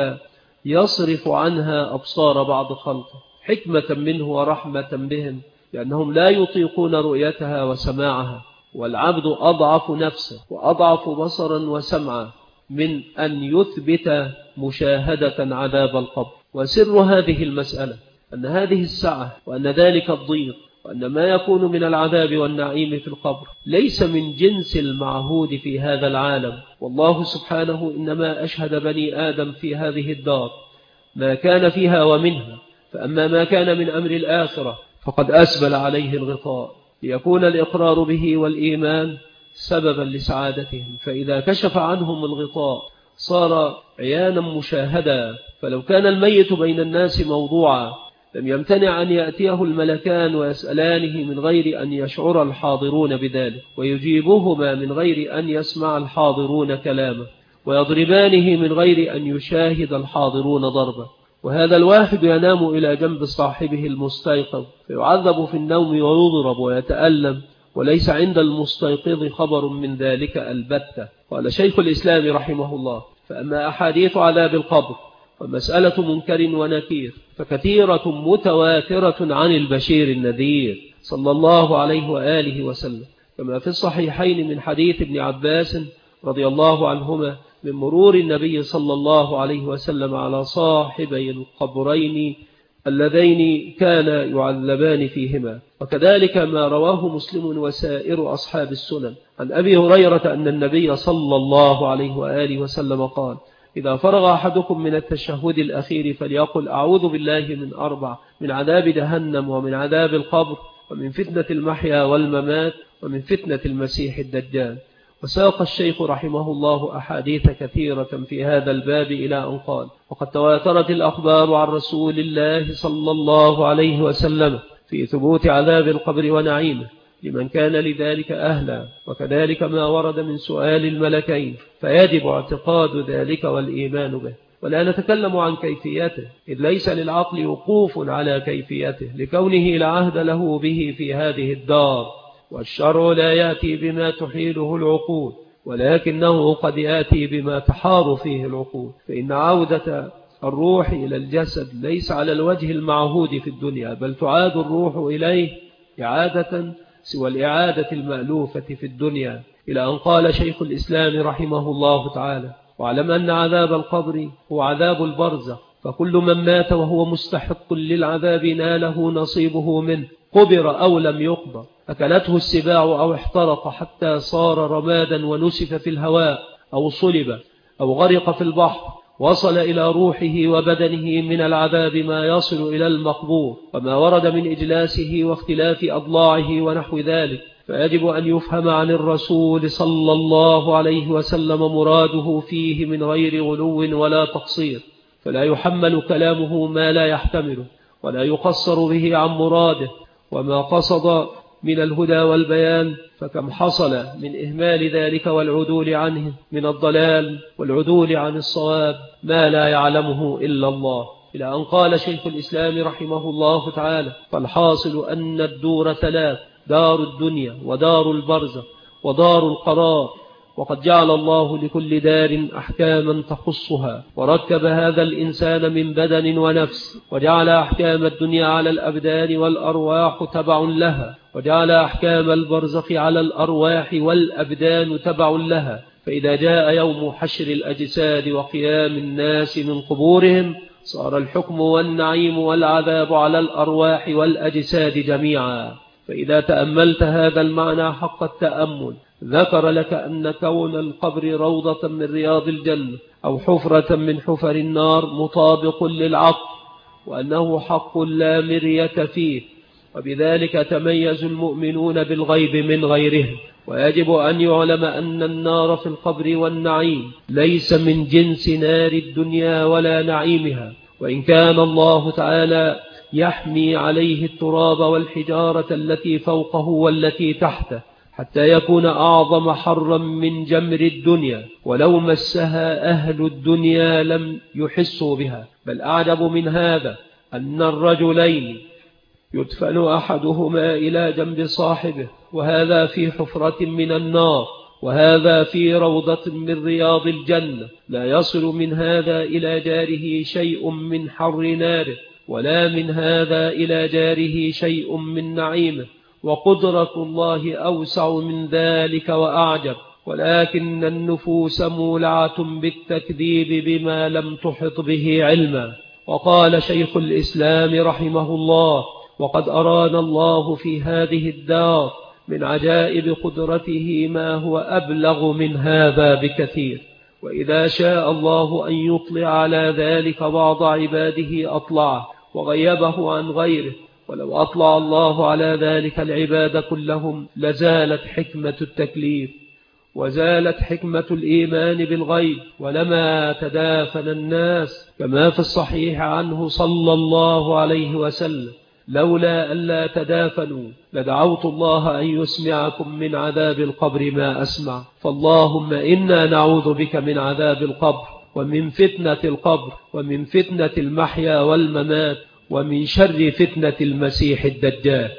يصرف عنها أبصار بعض خلقه حكمة منه ورحمة بهم، لأنهم لا يطيقون رؤيتها وسماعها، والعبد أضعف نفسه وأضعف بصرا وسمعا من أن يثبت مشاهدة عذاب القبر. وسر هذه المسألة أن هذه السعة وأن ذلك الضيق وأن ما يكون من العذاب والنعيم في القبر ليس من جنس المعهود في هذا العالم. والله سبحانه إنما أشهد بني آدم في هذه الدار ما كان فيها ومنها، فأما ما كان من أمر الآخرة فقد أسبل عليه الغطاء ليكون الإقرار به والإيمان سببا لسعادتهم، فإذا كشف عنهم الغطاء صار عيانا مشاهدا. فلو كان الميت بين الناس موضوعا لم يمتنع أن يأتيه الملكان ويسألانه من غير أن يشعر الحاضرون بذلك، ويجيبهما من غير أن يسمع الحاضرون كلامه، ويضربانه من غير أن يشاهد الحاضرون ضربه. وهذا الواحد ينام إلى جنب صاحبه المستيقظ فيعذب في النوم ويضرب ويتألم، وليس عند المستيقظ خبر من ذلك البتة. قال شيخ الإسلام رحمه الله: فأما أحاديث عذاب القبر ومسألة منكر ونكير فكثيرة متواترة عن البشير النذير صلى الله عليه وآله وسلم، كما في الصحيحين من حديث ابن عباس رضي الله عنهما من مرور النبي صلى الله عليه وسلم على صاحبي القبرين اللذين كان يعذبان فيهما. وكذلك ما رواه مسلم وسائر أصحاب السنن عن أبي هريرة أن النبي صلى الله عليه وآله وسلم قال: إذا فرغ أحدكم من التشهد الأخير فليقل: أعوذ بالله من 4: من عذاب جهنم، ومن عذاب القبر، ومن فتنة المحيا والممات، ومن فتنة المسيح الدجال. وساق الشيخ رحمه الله أحاديث كثيرة في هذا الباب إلى أن قال: وقد تواترت الأخبار عن رسول الله صلى الله عليه وسلم في ثبوت عذاب القبر ونعيمه لمن كان لذلك أهلا، وكذلك ما ورد من سؤال الملكين، فيجب اعتقاد ذلك والإيمان به. ولا نتكلم عن كيفيته، إذ ليس للعقل وقوف على كيفيته لكونه لا عهد له به في هذه الدار، والشرع لا يأتي بما تحيله العقول، ولكنه قد يأتي بما تحار فيه العقول. فإن عودة الروح إلى الجسد ليس على الوجه المعهود في الدنيا، بل تعاد الروح إليه إعادة سوى الإعادة المألوفة في الدنيا، إلى أن قال شيخ الإسلام رحمه الله تعالى: واعلم أن عذاب القبر هو عذاب البرزخ، فكل من مات وهو مستحق للعذاب ناله نصيبه منه، قبر أو لم يقبر، أكلته السباع أو احترق حتى صار رمادا ونسف في الهواء، أو صلب أو غرق في البحر، وصل إلى روحه وبدنه من العذاب ما يصل إلى المقبور، وما ورد من إجلاسه واختلاف أضلاعه ونحو ذلك. فيجب أن يفهم عن الرسول صلى الله عليه وسلم مراده فيه من غير غلو ولا تقصير، فلا يحمل كلامه ما لا يحتمله، ولا يقصر به عن مراده. وما قصد من الهدى والبيان فكم حصل من إهمال ذلك والعدول عنه من الضلال والعدول عن الصواب ما لا يعلمه إلا الله. إلى أن قال شيخ الإسلام رحمه الله تعالى: فالحاصل أن الدور 3، دار الدنيا ودار البرزخ ودار القرار، وقد جعل الله لكل دار أحكاما تخصها، وركب هذا الإنسان من بدن ونفس، وجعل أحكام الدنيا على الأبدان والأرواح تبع لها، وجعل أحكام البرزخ على الأرواح والأبدان تبع لها. فإذا جاء يوم حشر الأجساد وقيام الناس من قبورهم صار الحكم والنعيم والعذاب على الأرواح والأجساد جميعا. فإذا تأملت هذا المعنى حق التأمل ذكر لك أن كون القبر روضة من رياض الجنة أو حفرة من حفر النار مطابق للعقل، وأنه حق لا مرية فيه، وبذلك تميز المؤمنون بالغيب من غيرهم. ويجب أن يعلم أن النار في القبر والنعيم ليس من جنس نار الدنيا ولا نعيمها، وإن كان الله تعالى يحمي عليه التراب والحجارة التي فوقه والتي تحته حتى يكون أعظم حرا من جمر الدنيا، ولو مسها أهل الدنيا لم يحسوا بها. بل أعجب من هذا أن الرجلين يدفن أحدهما إلى جنب صاحبه، وهذا في حفرة من النار، وهذا في روضة من رياض الجنة، لا يصل من هذا إلى جاره شيء من حر ناره، ولا من هذا إلى جاره شيء من نعيمه. وقدرة الله أوسع من ذلك وأعجب، ولكن النفوس مولعة بالتكذيب بما لم تحط به علما. وقال شيخ الإسلام رحمه الله: وقد أرانا الله في هذه الدار من عجائب قدرته ما هو أبلغ من هذا بكثير، وإذا شاء الله أن يطلع على ذلك بعض عباده أطلعه وغيبه عن غيره، ولو أطلع الله على ذلك العباد كلهم لزالت حكمة التكليف وزالت حكمة الإيمان بالغيب، ولما تدافن الناس، كما في الصحيح عنه صلى الله عليه وسلم: لولا ألا تدافنوا لدعوت الله أن يسمعكم من عذاب القبر ما أسمع. فاللهم إنا نعوذ بك من عذاب القبر، ومن فتنة القبر، ومن فتنة المحيا والممات، ومن شر فتنة المسيح الدجال.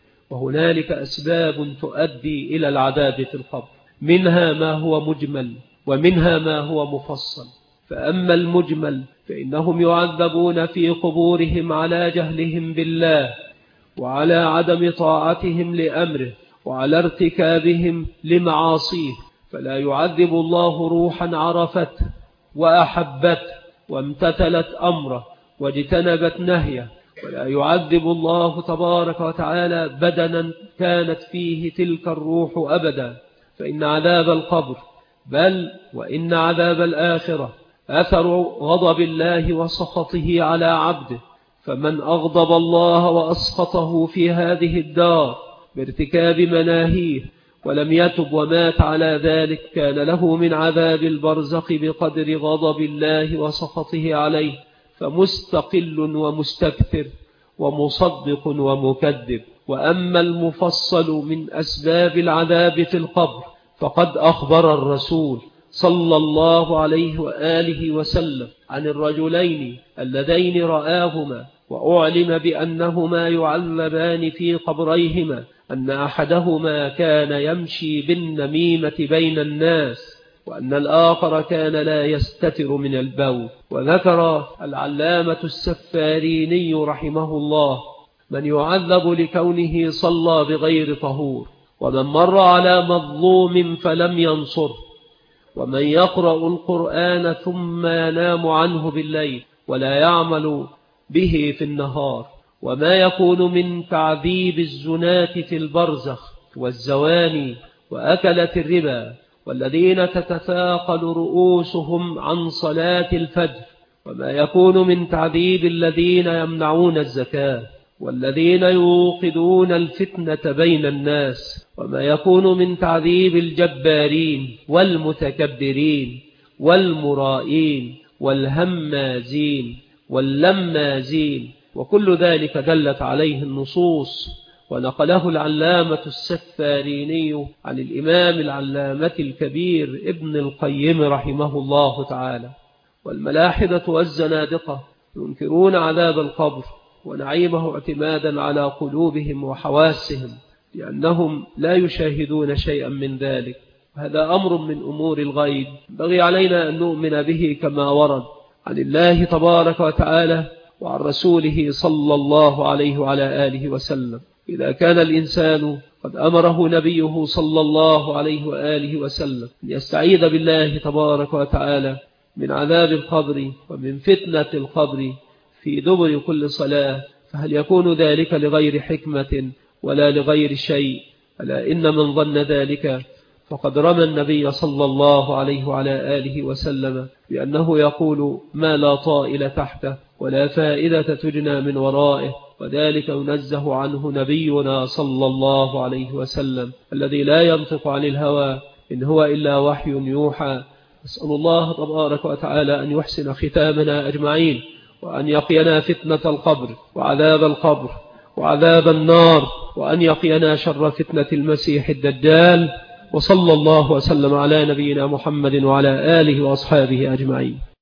وهنالك أسباب تؤدي إلى العذاب في القبر، منها ما هو مجمل ومنها ما هو مفصل. فأما المجمل فإنهم يعذبون في قبورهم على جهلهم بالله، وعلى عدم طاعتهم لأمره، وعلى ارتكابهم لمعاصيه، فلا يعذب الله روحا عرفته وأحبته وامتثلت أمره واجتنبت نهيه ولا يعذب الله تبارك وتعالى بدنا كانت فيه تلك الروح أبدا، فإن عذاب القبر بل وإن عذاب الآخرة أثر غضب الله وسخطه على عبده، فمن أغضب الله وأسخطه في هذه الدار بارتكاب مناهيه ولم يتب ومات على ذلك كان له من عذاب البرزخ بقدر غضب الله وسخطه عليه، فمستقل ومستكثر ومصدق ومكذب. وأما المفصل من أسباب العذاب في القبر فقد أخبر الرسول صلى الله عليه وآله وسلم عن الرجلين اللذين رآهما وأعلم بأنهما يعذبان في قبريهما، أن أحدهما كان يمشي بالنميمة بين الناس، وأن الآخر كان لا يستتر من البول. وذكر العلامة السفاريني رحمه الله من يعذب لكونه صلى بغير طهور، ومن مر على مظلوم فلم ينصره، ومن يقرأ القرآن ثم ينام عنه بالليل ولا يعمل به في النهار، وما يكون من تعذيب الزناة في البرزخ والزواني وأكلة الربا والذين تتثاقل رؤوسهم عن صلاة الفجر، وما يكون من تعذيب الذين يمنعون الزكاة والذين يوقدون الفتنة بين الناس، وما يكون من تعذيب الجبارين والمتكبرين والمرائين والهمازين واللمازين، وكل ذلك دلت عليه النصوص. ونقله العلامة السفاريني عن الإمام العلامة الكبير ابن القيم رحمه الله تعالى. والملاحدة والزنادقة ينكرون عذاب القبر ونعيمه اعتمادا على قلوبهم وحواسهم، لأنهم لا يشاهدون شيئا من ذلك. هذا أمر من أمور الغيب بغي علينا أن نؤمن به كما ورد عن الله تبارك وتعالى وعن رسوله صلى الله عليه وعلى آله وسلم. إذا كان الإنسان قد أمره نبيه صلى الله عليه وآله وسلم أن يستعيذ بالله تبارك وتعالى من عذاب القبر ومن فتنة القبر في دبر كل صلاة، فهل يكون ذلك لغير حكمة ولا لغير شيء؟ ألا إن من ظن ذلك فقد رمى النبي صلى الله عليه وعلى آله وسلم بأنه يقول ما لا طائل تحته ولا فائدة تجنى من ورائه، وذلك ينزه عنه نبينا صلى الله عليه وسلم الذي لا ينطق عن الهوى إن هو إلا وحي يوحى. أسأل الله تبارك وتعالى أن يحسن ختامنا أجمعين، وأن يقينا فتنة القبر وعذاب القبر وعذاب النار، وأن يقينا شر فتنة المسيح الدجال. وصلى الله وسلم على نبينا محمد وعلى آله وأصحابه أجمعين.